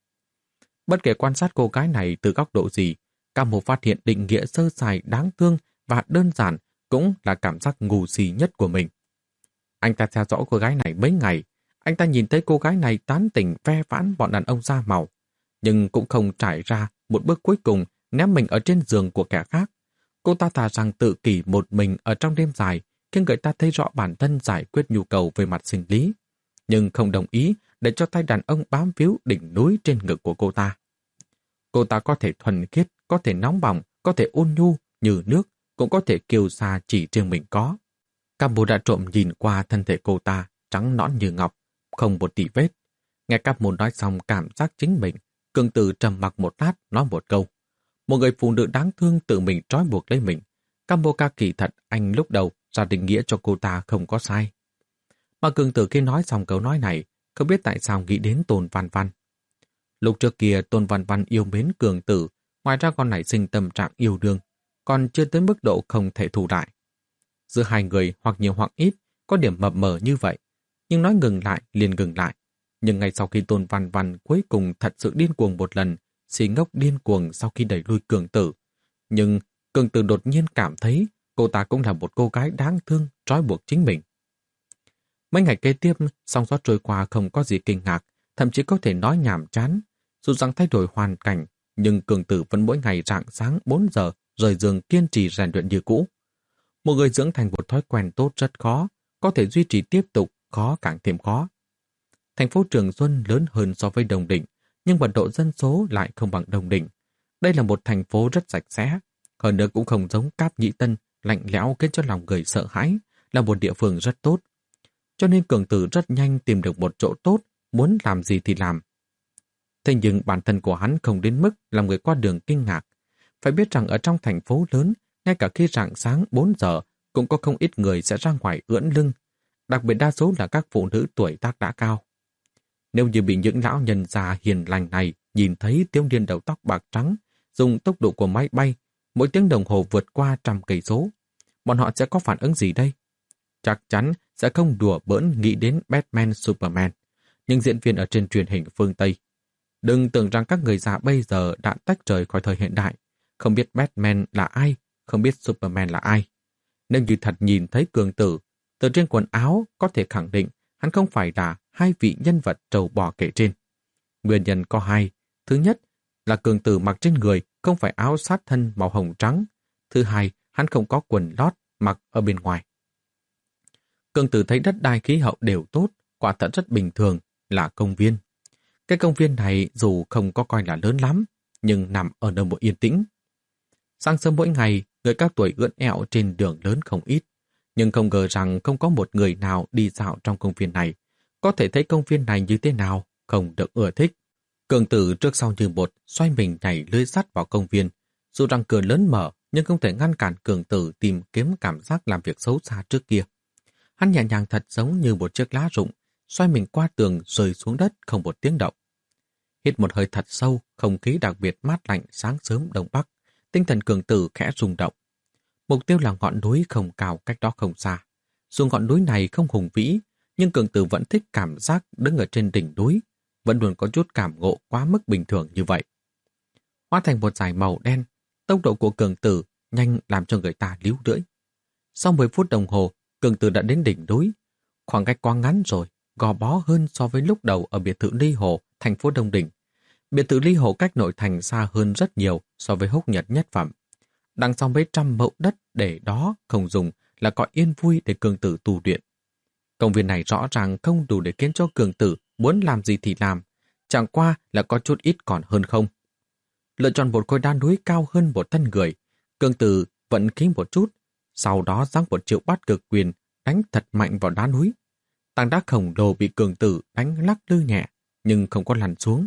Bất kể quan sát cô gái này từ góc độ gì, Cam Mô phát hiện định nghĩa sơ sài đáng thương và đơn giản cũng là cảm giác ngu si nhất của mình. Anh ta theo dõi cô gái này mấy ngày, anh ta nhìn thấy cô gái này tán tỉnh ve vãn bọn đàn ông da màu, nhưng cũng không trải ra một bước cuối cùng ném mình ở trên giường của kẻ khác. Cô ta thà rằng tự kỷ một mình ở trong đêm dài khi người ta thấy rõ bản thân giải quyết nhu cầu về mặt sinh lý, nhưng không đồng ý để cho tay đàn ông bám víu đỉnh núi trên ngực của cô ta. Cô ta có thể thuần khiết, có thể nóng bỏng, có thể ôn nhu như nước, cũng có thể kiêu sa chỉ riêng mình có. Cam Mô đã trộm nhìn qua thân thể cô ta, trắng nõn như ngọc, không một tì vết. Nghe Cam Mô nói xong cảm giác chính mình, Cường Tử trầm mặc một lát nói một câu. Một người phụ nữ đáng thương tự mình trói buộc lấy mình. Cam Mô ca kỳ thật anh lúc đầu ra định nghĩa cho cô ta không có sai. Mà Cường Tử khi nói xong câu nói này, không biết tại sao nghĩ đến Tôn Văn Văn. Lúc trước kia Tôn Văn Văn yêu mến Cường Tử, ngoài ra còn nảy sinh tâm trạng yêu đương, còn chưa tới mức độ không thể thủ lại. Giữa hai người hoặc nhiều hoặc ít có điểm mập mờ như vậy, nhưng nói ngừng lại liền ngừng lại. Nhưng ngay sau khi Tôn Văn Văn cuối cùng thật sự điên cuồng một lần, xì ngốc điên cuồng sau khi đẩy lui Cường Tử. Nhưng Cường Tử đột nhiên cảm thấy cô ta cũng là một cô gái đáng thương trói buộc chính mình. Mấy ngày kế tiếp, song suốt trôi qua không có gì kinh ngạc, thậm chí có thể nói nhàm chán. Dù rằng thay đổi hoàn cảnh, nhưng Cường Tử vẫn mỗi ngày rạng sáng bốn giờ rời giường kiên trì rèn luyện như cũ. Một người dưỡng thành một thói quen tốt rất khó, có thể duy trì tiếp tục, khó càng thêm khó. Thành phố Trường Xuân lớn hơn so với Đồng Đỉnh, nhưng mật độ dân số lại không bằng Đồng Đỉnh. Đây là một thành phố rất sạch sẽ, hơn nữa cũng không giống Cáp Nhĩ Tân lạnh lẽo khiến cho lòng người sợ hãi, là một địa phương rất tốt. Cho nên Cường Tử rất nhanh tìm được một chỗ tốt, muốn làm gì thì làm. Thế nhưng bản thân của hắn không đến mức làm người qua đường kinh ngạc. Phải biết rằng ở trong thành phố lớn, ngay cả khi rạng sáng bốn giờ, cũng có không ít người sẽ ra ngoài ưỡn lưng, đặc biệt đa số là các phụ nữ tuổi tác đã cao. Nếu như bị những lão nhân già hiền lành này nhìn thấy thiếu niên đầu tóc bạc trắng, dùng tốc độ của máy bay, mỗi tiếng đồng hồ vượt qua trăm cây số, bọn họ sẽ có phản ứng gì đây? Chắc chắn sẽ không đùa bỡn nghĩ đến Batman Superman, những diễn viên ở trên truyền hình phương Tây. Đừng tưởng rằng các người già bây giờ đã tách rời khỏi thời hiện đại, không biết Batman là ai, không biết Superman là ai. Nếu như thật nhìn thấy Cường Tử, từ trên quần áo có thể khẳng định hắn không phải là hai vị nhân vật trâu bò kể trên. Nguyên nhân có hai. Thứ nhất là Cường Tử mặc trên người không phải áo sát thân màu hồng trắng. Thứ hai, hắn không có quần lót mặc ở bên ngoài. Cường Tử thấy đất đai khí hậu đều tốt, quả thật rất bình thường, là công viên. Cái công viên này dù không có coi là lớn lắm, nhưng nằm ở nơi một yên tĩnh. Sáng sớm mỗi ngày, người cao tuổi ưỡn ẹo trên đường lớn không ít, nhưng không ngờ rằng không có một người nào đi dạo trong công viên này. Có thể thấy công viên này như thế nào, không được ưa thích. Cường Tử trước sau như một xoay mình nhảy lưới sắt vào công viên. Dù rằng cửa lớn mở, nhưng không thể ngăn cản Cường Tử tìm kiếm cảm giác làm việc xấu xa trước kia. Hắn nhẹ nhàng thật giống như một chiếc lá rụng, xoay mình qua tường rơi xuống đất không một tiếng động. Hít một hơi thật sâu, không khí đặc biệt mát lạnh sáng sớm đông bắc, tinh thần Cường Tử khẽ rung động. Mục tiêu là ngọn núi không cao cách đó không xa. Dù ngọn núi này không hùng vĩ, nhưng Cường Tử vẫn thích cảm giác đứng ở trên đỉnh núi, vẫn luôn có chút cảm ngộ quá mức bình thường như vậy. Hóa thành một dải màu đen, tốc độ của Cường Tử nhanh làm cho người ta líu lưỡi. Sau mười phút đồng hồ, Cường Tử đã đến đỉnh núi. Khoảng cách quá ngắn rồi, gò bó hơn so với lúc đầu ở biệt thự Ly Hồ, thành phố Đông Đình. Biệt thự Ly Hồ cách nội thành xa hơn rất nhiều so với Húc Nhật nhất phẩm. Đằng sau mấy trăm mẫu đất để đó không dùng là có yên vui để Cường Tử tu luyện. Công viên này rõ ràng không đủ để khiến cho Cường Tử muốn làm gì thì làm, chẳng qua là có chút ít còn hơn không. Lựa chọn một khối đá núi cao hơn một thân người, Cường Tử vận khí một chút, sau đó giáng một triệu bát cực quyền đánh thật mạnh vào đá núi. Tảng đá khổng lồ bị Cường Tử đánh lắc lư nhẹ, nhưng không có lăn xuống.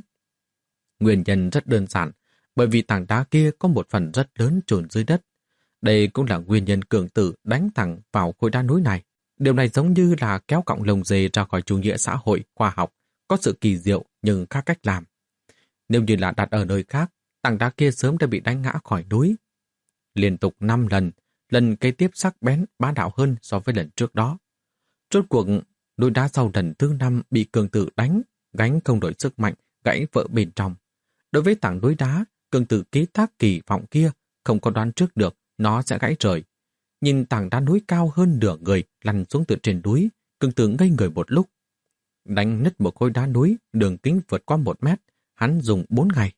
Nguyên nhân rất đơn giản, bởi vì tảng đá kia có một phần rất lớn chôn dưới đất. Đây cũng là nguyên nhân Cường Tử đánh thẳng vào khối đá núi này. Điều này giống như là kéo cọng lồng dê ra khỏi chủ nghĩa xã hội, khoa học, có sự kỳ diệu nhưng khác cách làm. Nếu như là đặt ở nơi khác, tảng đá kia sớm đã bị đánh ngã khỏi núi. Liên tục năm lần, lần kế tiếp sắc bén bá đạo hơn so với lần trước đó. Rốt cuộc, núi đá sau lần thứ năm bị Cường Tử đánh, gánh không đổi sức mạnh, gãy vỡ bên trong. Đối với tảng núi đá, Cường Tử ký thác kỳ vọng kia, không có đoán trước được nó sẽ gãy rời. Nhìn tảng đá núi cao hơn nửa người lăn xuống từ trên núi, Cường Tử ngây người một lúc. Đánh nứt một khối đá núi, đường kính vượt qua một mét, hắn dùng bốn ngày.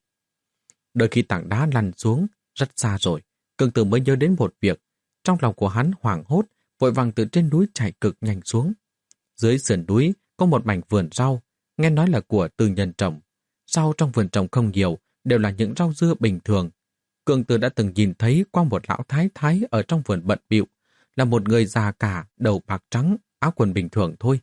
Đợi khi tảng đá lăn xuống, rất xa rồi, Cường Tử mới nhớ đến một việc. Trong lòng của hắn hoảng hốt, vội vàng từ trên núi chạy cực nhanh xuống. Dưới sườn núi có một mảnh vườn rau, nghe nói là của tư nhân trồng. Rau trong vườn trồng không nhiều, đều là những rau dưa bình thường. Cường Tử đã từng nhìn thấy qua một lão thái thái ở trong vườn bận bịu, là một người già cả, đầu bạc trắng, áo quần bình thường thôi.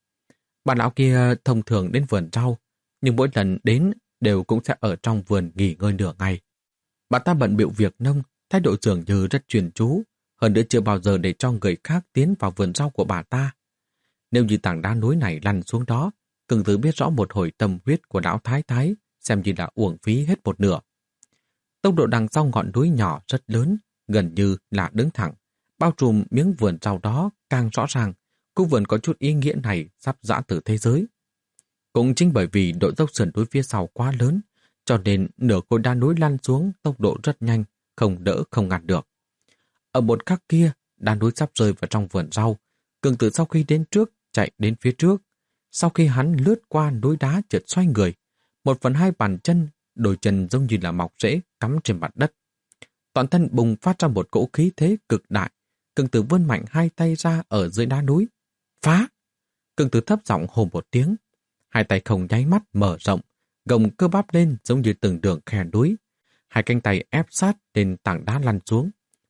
Bà lão kia thông thường đến vườn rau, nhưng mỗi lần đến đều cũng sẽ ở trong vườn nghỉ ngơi nửa ngày. Bà ta bận bịu việc nông, thái độ dường như rất chuyên chú, hơn nữa chưa bao giờ để cho người khác tiến vào vườn rau của bà ta. Nếu như tảng đá núi này lăn xuống đó, Cường Tử biết rõ một hồi tâm huyết của lão thái thái, xem như là uổng phí hết một nửa. Tốc độ đằng sau ngọn núi nhỏ rất lớn, gần như là đứng thẳng, bao trùm miếng vườn rau đó càng rõ ràng, khu vườn có chút ý nghĩa này sắp giã từ thế giới. Cũng chính bởi vì độ dốc sườn núi phía sau quá lớn, cho nên nửa khối đá núi lăn xuống tốc độ rất nhanh, không đỡ không ngăn được. Ở một khắc kia, đá núi sắp rơi vào trong vườn rau. Cường Tử sau khi đến trước, chạy đến phía trước. Sau khi hắn lướt qua núi đá chợt xoay người, một phần hai bàn chân, đôi chân giống như là mọc rễ cắm trên mặt đất. Toàn thân bùng phát ra một cỗ khí thế cực đại. Cường Tử vươn mạnh hai tay ra ở dưới đá núi. Phá! Cường Tử thấp giọng hô một tiếng. Hai tay không nháy mắt mở rộng, gồng cơ bắp lên giống như từng đường khe núi. Hai cánh tay ép sát lên tảng đá lăn xuống.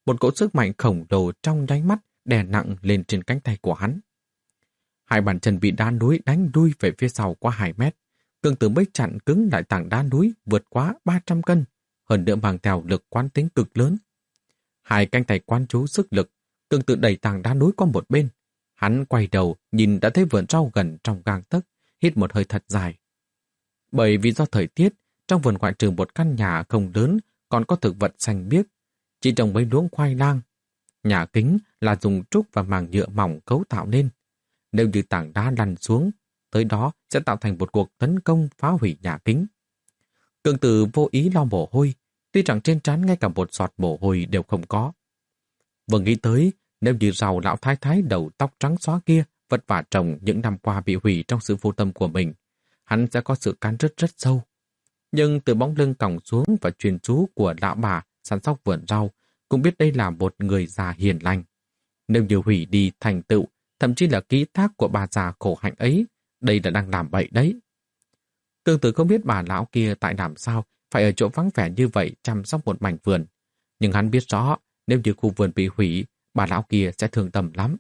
Một cỗ sức mạnh khổng lồ trong nháy mắt đè nặng lên trên cánh tay của hắn. Hai bàn chân bị đá núi đánh đuôi về phía sau qua hai mét. Cường Tử mới chặn cứng lại tảng đá núi vượt quá ba trăm cân, hơn nữa mang theo lực quán tính cực lớn. Hai cánh tay quán chú sức lực, Cường Tử đẩy tảng đá núi qua một bên. Hắn quay đầu, nhìn đã thấy vườn rau gần trong gang tấc, hít một hơi thật dài. Bởi vì do thời tiết, trong vườn ngoại trừ một căn nhà không lớn, còn có thực vật xanh biếc, chỉ trồng mấy luống khoai lang. Nhà kính là dùng trúc và màng nhựa mỏng cấu tạo nên. Nếu như tảng đá lăn xuống, tới đó sẽ tạo thành một cuộc tấn công phá hủy nhà kính. Cường Tử vô ý lau mồ hôi, tuy rằng trên trán ngay cả một giọt mồ hôi đều không có. Vừa nghĩ tới, nếu như rào lão thái thái đầu tóc trắng xóa kia vất vả trồng những năm qua bị hủy trong sự vô tâm của mình, hắn sẽ có sự cắn rứt rất sâu. Nhưng từ bóng lưng còng xuống và truyền chú của lão bà săn sóc vườn rau, cũng biết đây là một người già hiền lành. Nếu như hủy đi thành tựu, thậm chí là ký thác của bà già khổ hạnh ấy, đây là đang làm bậy đấy. Cường Tử không biết bà lão kia tại làm sao phải ở chỗ vắng vẻ như vậy chăm sóc một mảnh vườn. Nhưng hắn biết rõ, nếu như khu vườn bị hủy, bà lão kia sẽ thương tâm lắm.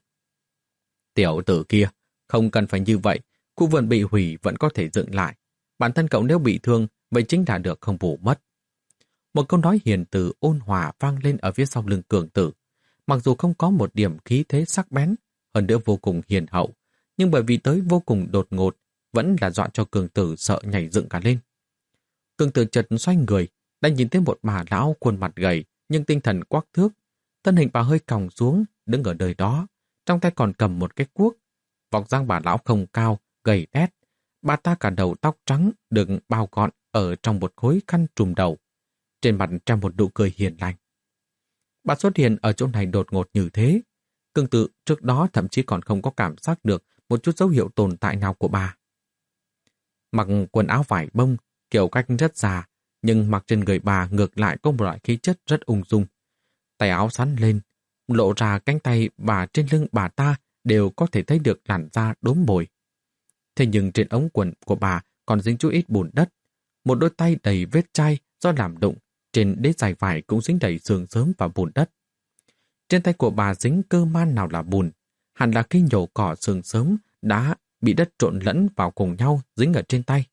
Tiểu tử kia, không cần phải như vậy, khu vườn bị hủy vẫn có thể dựng lại. Bản thân cậu nếu bị thương, vậy chính là được không bù mất. Một câu nói hiền từ ôn hòa vang lên ở phía sau lưng Cường Tử. Mặc dù không có một điểm khí thế sắc bén, hơn nữa vô cùng hiền hậu, nhưng bởi vì tới vô cùng đột ngột, vẫn là dọa cho Cường Tử sợ nhảy dựng cả lên. Cường Tử chợt xoay người, đã nhìn thấy một bà lão khuôn mặt gầy, nhưng tinh thần quắc thước. Thân hình bà hơi còng xuống, đứng ở nơi đó, trong tay còn cầm một cái cuốc. Vóc dáng bà lão không cao, gầy đét. Bà ta cả đầu tóc trắng, được bao gọn ở trong một khối khăn trùm đầu. Trên mặt treo một nụ cười hiền lành. Bà xuất hiện ở chỗ này đột ngột như thế. Cường Tử trước đó thậm chí còn không có cảm giác được một chút dấu hiệu tồn tại nào của bà. Mặc quần áo vải bông, kiểu cách rất già, nhưng mặc trên người bà ngược lại có một loại khí chất rất ung dung. Tay áo xắn lên, lộ ra cánh tay bà trên lưng bà ta đều có thể thấy được làn da đốm bồi. Thế nhưng trên ống quần của bà còn dính chút ít bùn đất. Một đôi tay đầy vết chai do làm đụng, trên đế dài vải cũng dính đầy sương sớm và bùn đất. Trên tay của bà dính cơ man nào là bùn, hẳn là khi nhổ cỏ sương sớm đã bị đất trộn lẫn vào cùng nhau dính ở trên tay.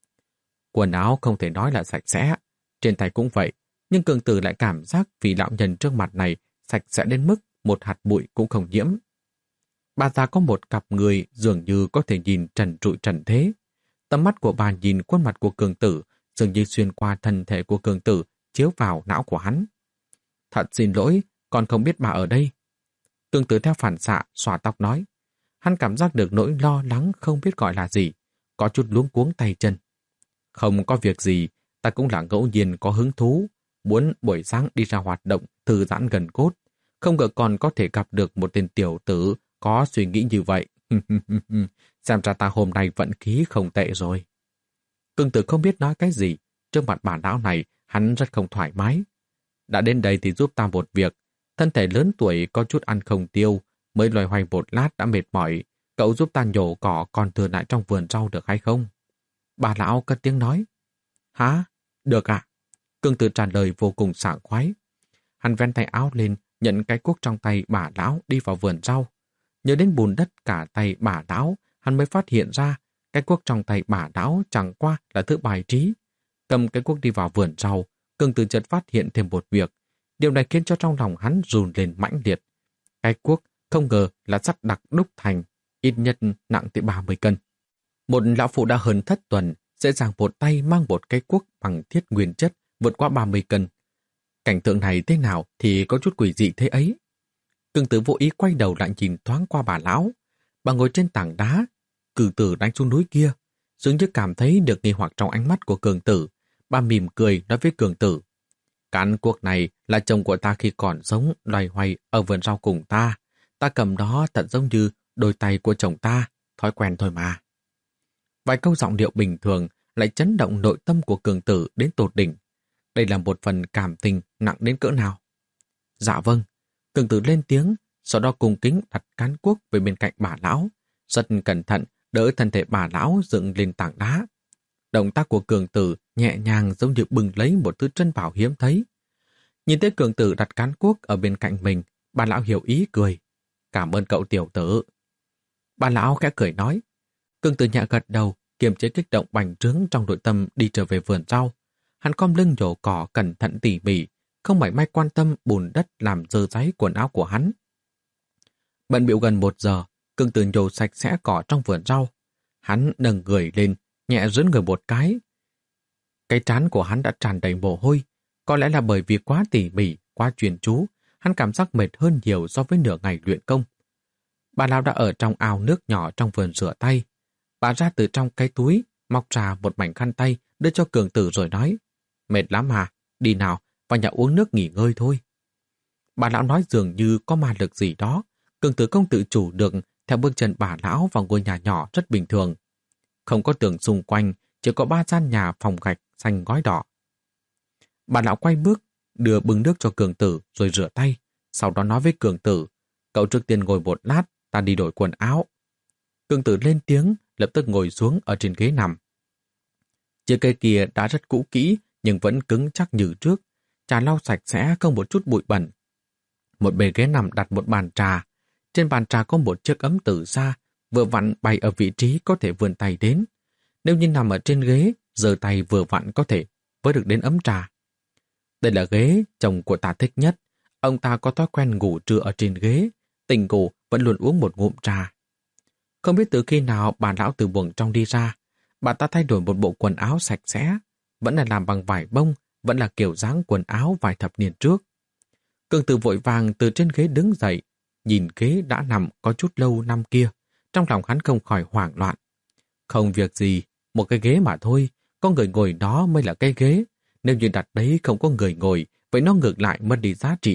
Quần áo không thể nói là sạch sẽ, trên tay cũng vậy, nhưng Cường Tử lại cảm giác vì lão nhân trước mặt này sạch sẽ đến mức một hạt bụi cũng không nhiễm. Bà già có một cặp người dường như có thể nhìn trần trụi trần thế. Tầm mắt của bà nhìn khuôn mặt của Cường Tử dường như xuyên qua thân thể của Cường Tử chiếu vào não của hắn. Thật xin lỗi, con không biết bà ở đây. Cường Tử theo phản xạ xòa tóc nói. Hắn cảm giác được nỗi lo lắng không biết gọi là gì, có chút luống cuống tay chân. Không có việc gì, ta cũng là ngẫu nhiên có hứng thú, muốn buổi sáng đi ra hoạt động, thư giãn gần cốt. Không ngờ còn có thể gặp được một tên tiểu tử có suy nghĩ như vậy. Xem ra ta hôm nay vận khí không tệ rồi. Cường Tử không biết nói cái gì, trước mặt bà lão này hắn rất không thoải mái. Đã đến đây thì giúp ta một việc, thân thể lớn tuổi có chút ăn không tiêu, mới loay hoay một lát đã mệt mỏi, cậu giúp ta nhổ cỏ còn thừa lại trong vườn rau được hay không? Bà lão cất tiếng nói. Hả? Được ạ. À? Cường Tử trả lời vô cùng sảng khoái. Hắn ven tay áo lên, nhận cái cuốc trong tay bà lão đi vào vườn rau. Nhớ đến bùn đất cả tay bà lão, hắn mới phát hiện ra cái cuốc trong tay bà lão chẳng qua là thứ bài trí. Cầm cái cuốc đi vào vườn rau, Cường Tử chợt phát hiện thêm một việc. Điều này khiến cho trong lòng hắn run lên mãnh liệt. Cái cuốc không ngờ là sắt đặc đúc thành, ít nhất nặng tới ba mươi cân. Một lão phụ đã hơn thất tuần, dễ dàng một tay mang một cái cuốc bằng thiết nguyên chất vượt qua ba mươi cân. Cảnh tượng này thế nào thì có chút quỷ dị thế ấy. Cường Tử vô ý quay đầu lại nhìn thoáng qua bà lão. Bà ngồi trên tảng đá, cử tử đánh xuống núi kia. Dường như cảm thấy được nghi hoặc trong ánh mắt của Cường Tử. Bà mỉm cười nói với Cường Tử. Cán cuốc này là chồng của ta khi còn sống loay hoay ở vườn rau cùng ta. Ta cầm đó thật giống như đôi tay của chồng ta, thói quen thôi mà. Vài câu giọng điệu bình thường lại chấn động nội tâm của Cường Tử đến tột đỉnh. Đây là một phần cảm tình nặng đến cỡ nào? Dạ vâng. Cường Tử lên tiếng, sau đó cung kính đặt cán cuốc về bên cạnh bà lão, rất cẩn thận đỡ thân thể bà lão dựng lên tảng đá. Động tác của Cường Tử nhẹ nhàng giống như bừng lấy một thứ trân bảo hiếm thấy. Nhìn thấy Cường Tử đặt cán cuốc ở bên cạnh mình, bà lão hiểu ý cười. Cảm ơn cậu tiểu tử. Bà lão khẽ cười nói. Cường Tử nhẹ gật đầu, kiềm chế kích động bành trướng trong nội tâm đi trở về vườn rau. Hắn khom lưng nhổ cỏ cẩn thận tỉ mỉ, không mảy may quan tâm bùn đất làm dơ dáy quần áo của hắn. Bận bịu gần một giờ, Cường Tử nhổ sạch sẽ cỏ trong vườn rau. Hắn nâng người lên, nhẹ dướn người một cái. Cái trán của hắn đã tràn đầy mồ hôi, có lẽ là bởi vì quá tỉ mỉ, quá chuyên chú, hắn cảm giác mệt hơn nhiều so với nửa ngày luyện công. Bà lão đã ở trong ao nước nhỏ trong vườn rửa tay. Bà ra từ trong cái túi, móc ra một mảnh khăn tay, đưa cho Cường Tử rồi nói, mệt lắm à, đi nào, vào nhà uống nước nghỉ ngơi thôi. Bà lão nói dường như có ma lực gì đó, Cường Tử không tự chủ được, theo bước chân bà lão vào ngôi nhà nhỏ rất bình thường. Không có tường xung quanh, chỉ có ba gian nhà phòng gạch xanh ngói đỏ. Bà lão quay bước, đưa bưng nước cho Cường Tử rồi rửa tay, sau đó nói với Cường Tử, cậu trước tiên ngồi một lát, ta đi đổi quần áo. Cường Tử lên tiếng, lập tức ngồi xuống ở trên ghế nằm. Chiếc cây kia đã rất cũ kỹ, nhưng vẫn cứng chắc như trước, trà lau sạch sẽ không một chút bụi bẩn. Một bề ghế nằm đặt một bàn trà, trên bàn trà có một chiếc ấm từ xa, vừa vặn bày ở vị trí có thể vươn tay đến. Nếu như nằm ở trên ghế, giơ tay vừa vặn có thể với được đến ấm trà. Đây là ghế chồng của ta thích nhất. Ông ta có thói quen ngủ trưa ở trên ghế, tỉnh ngủ vẫn luôn uống một ngụm trà. Không biết từ khi nào bà lão từ buồng trong đi ra, bà ta thay đổi một bộ quần áo sạch sẽ, vẫn là làm bằng vải bông, vẫn là kiểu dáng quần áo vài thập niên trước. Cường Tử vội vàng từ trên ghế đứng dậy, nhìn ghế đã nằm có chút lâu năm kia, trong lòng hắn không khỏi hoảng loạn. Không việc gì, một cái ghế mà thôi, có người ngồi đó mới là cái ghế. Nếu như đặt đấy không có người ngồi, vậy nó ngược lại mất đi giá trị.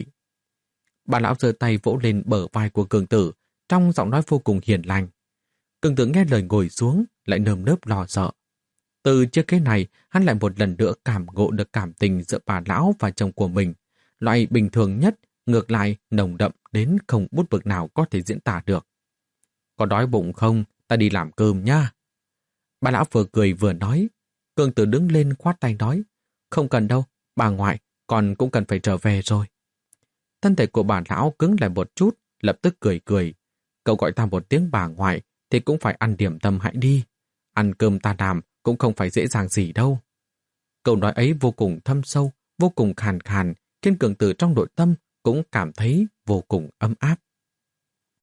Bà lão giơ tay vỗ lên bờ vai của Cường Tử, trong giọng nói vô cùng hiền lành. Cường Tử nghe lời ngồi xuống, lại nơm nớp lo sợ. Từ chiếc ghế này, hắn lại một lần nữa cảm ngộ được cảm tình giữa bà lão và chồng của mình. Loại bình thường nhất, ngược lại nồng đậm đến không bút mực nào có thể diễn tả được. Có đói bụng không? Ta đi làm cơm nha. Bà lão vừa cười vừa nói. Cường Tử đứng lên khoát tay nói, không cần đâu, bà ngoại, con cũng cần phải trở về rồi. Thân thể của bà lão cứng lại một chút, lập tức cười cười. Cậu gọi ta một tiếng bà ngoại, thì cũng phải ăn điểm tâm hãy đi. Ăn cơm ta làm cũng không phải dễ dàng gì đâu. Câu nói ấy vô cùng thâm sâu, vô cùng khàn khàn, khiến Cường Tử trong nội tâm cũng cảm thấy vô cùng ấm áp.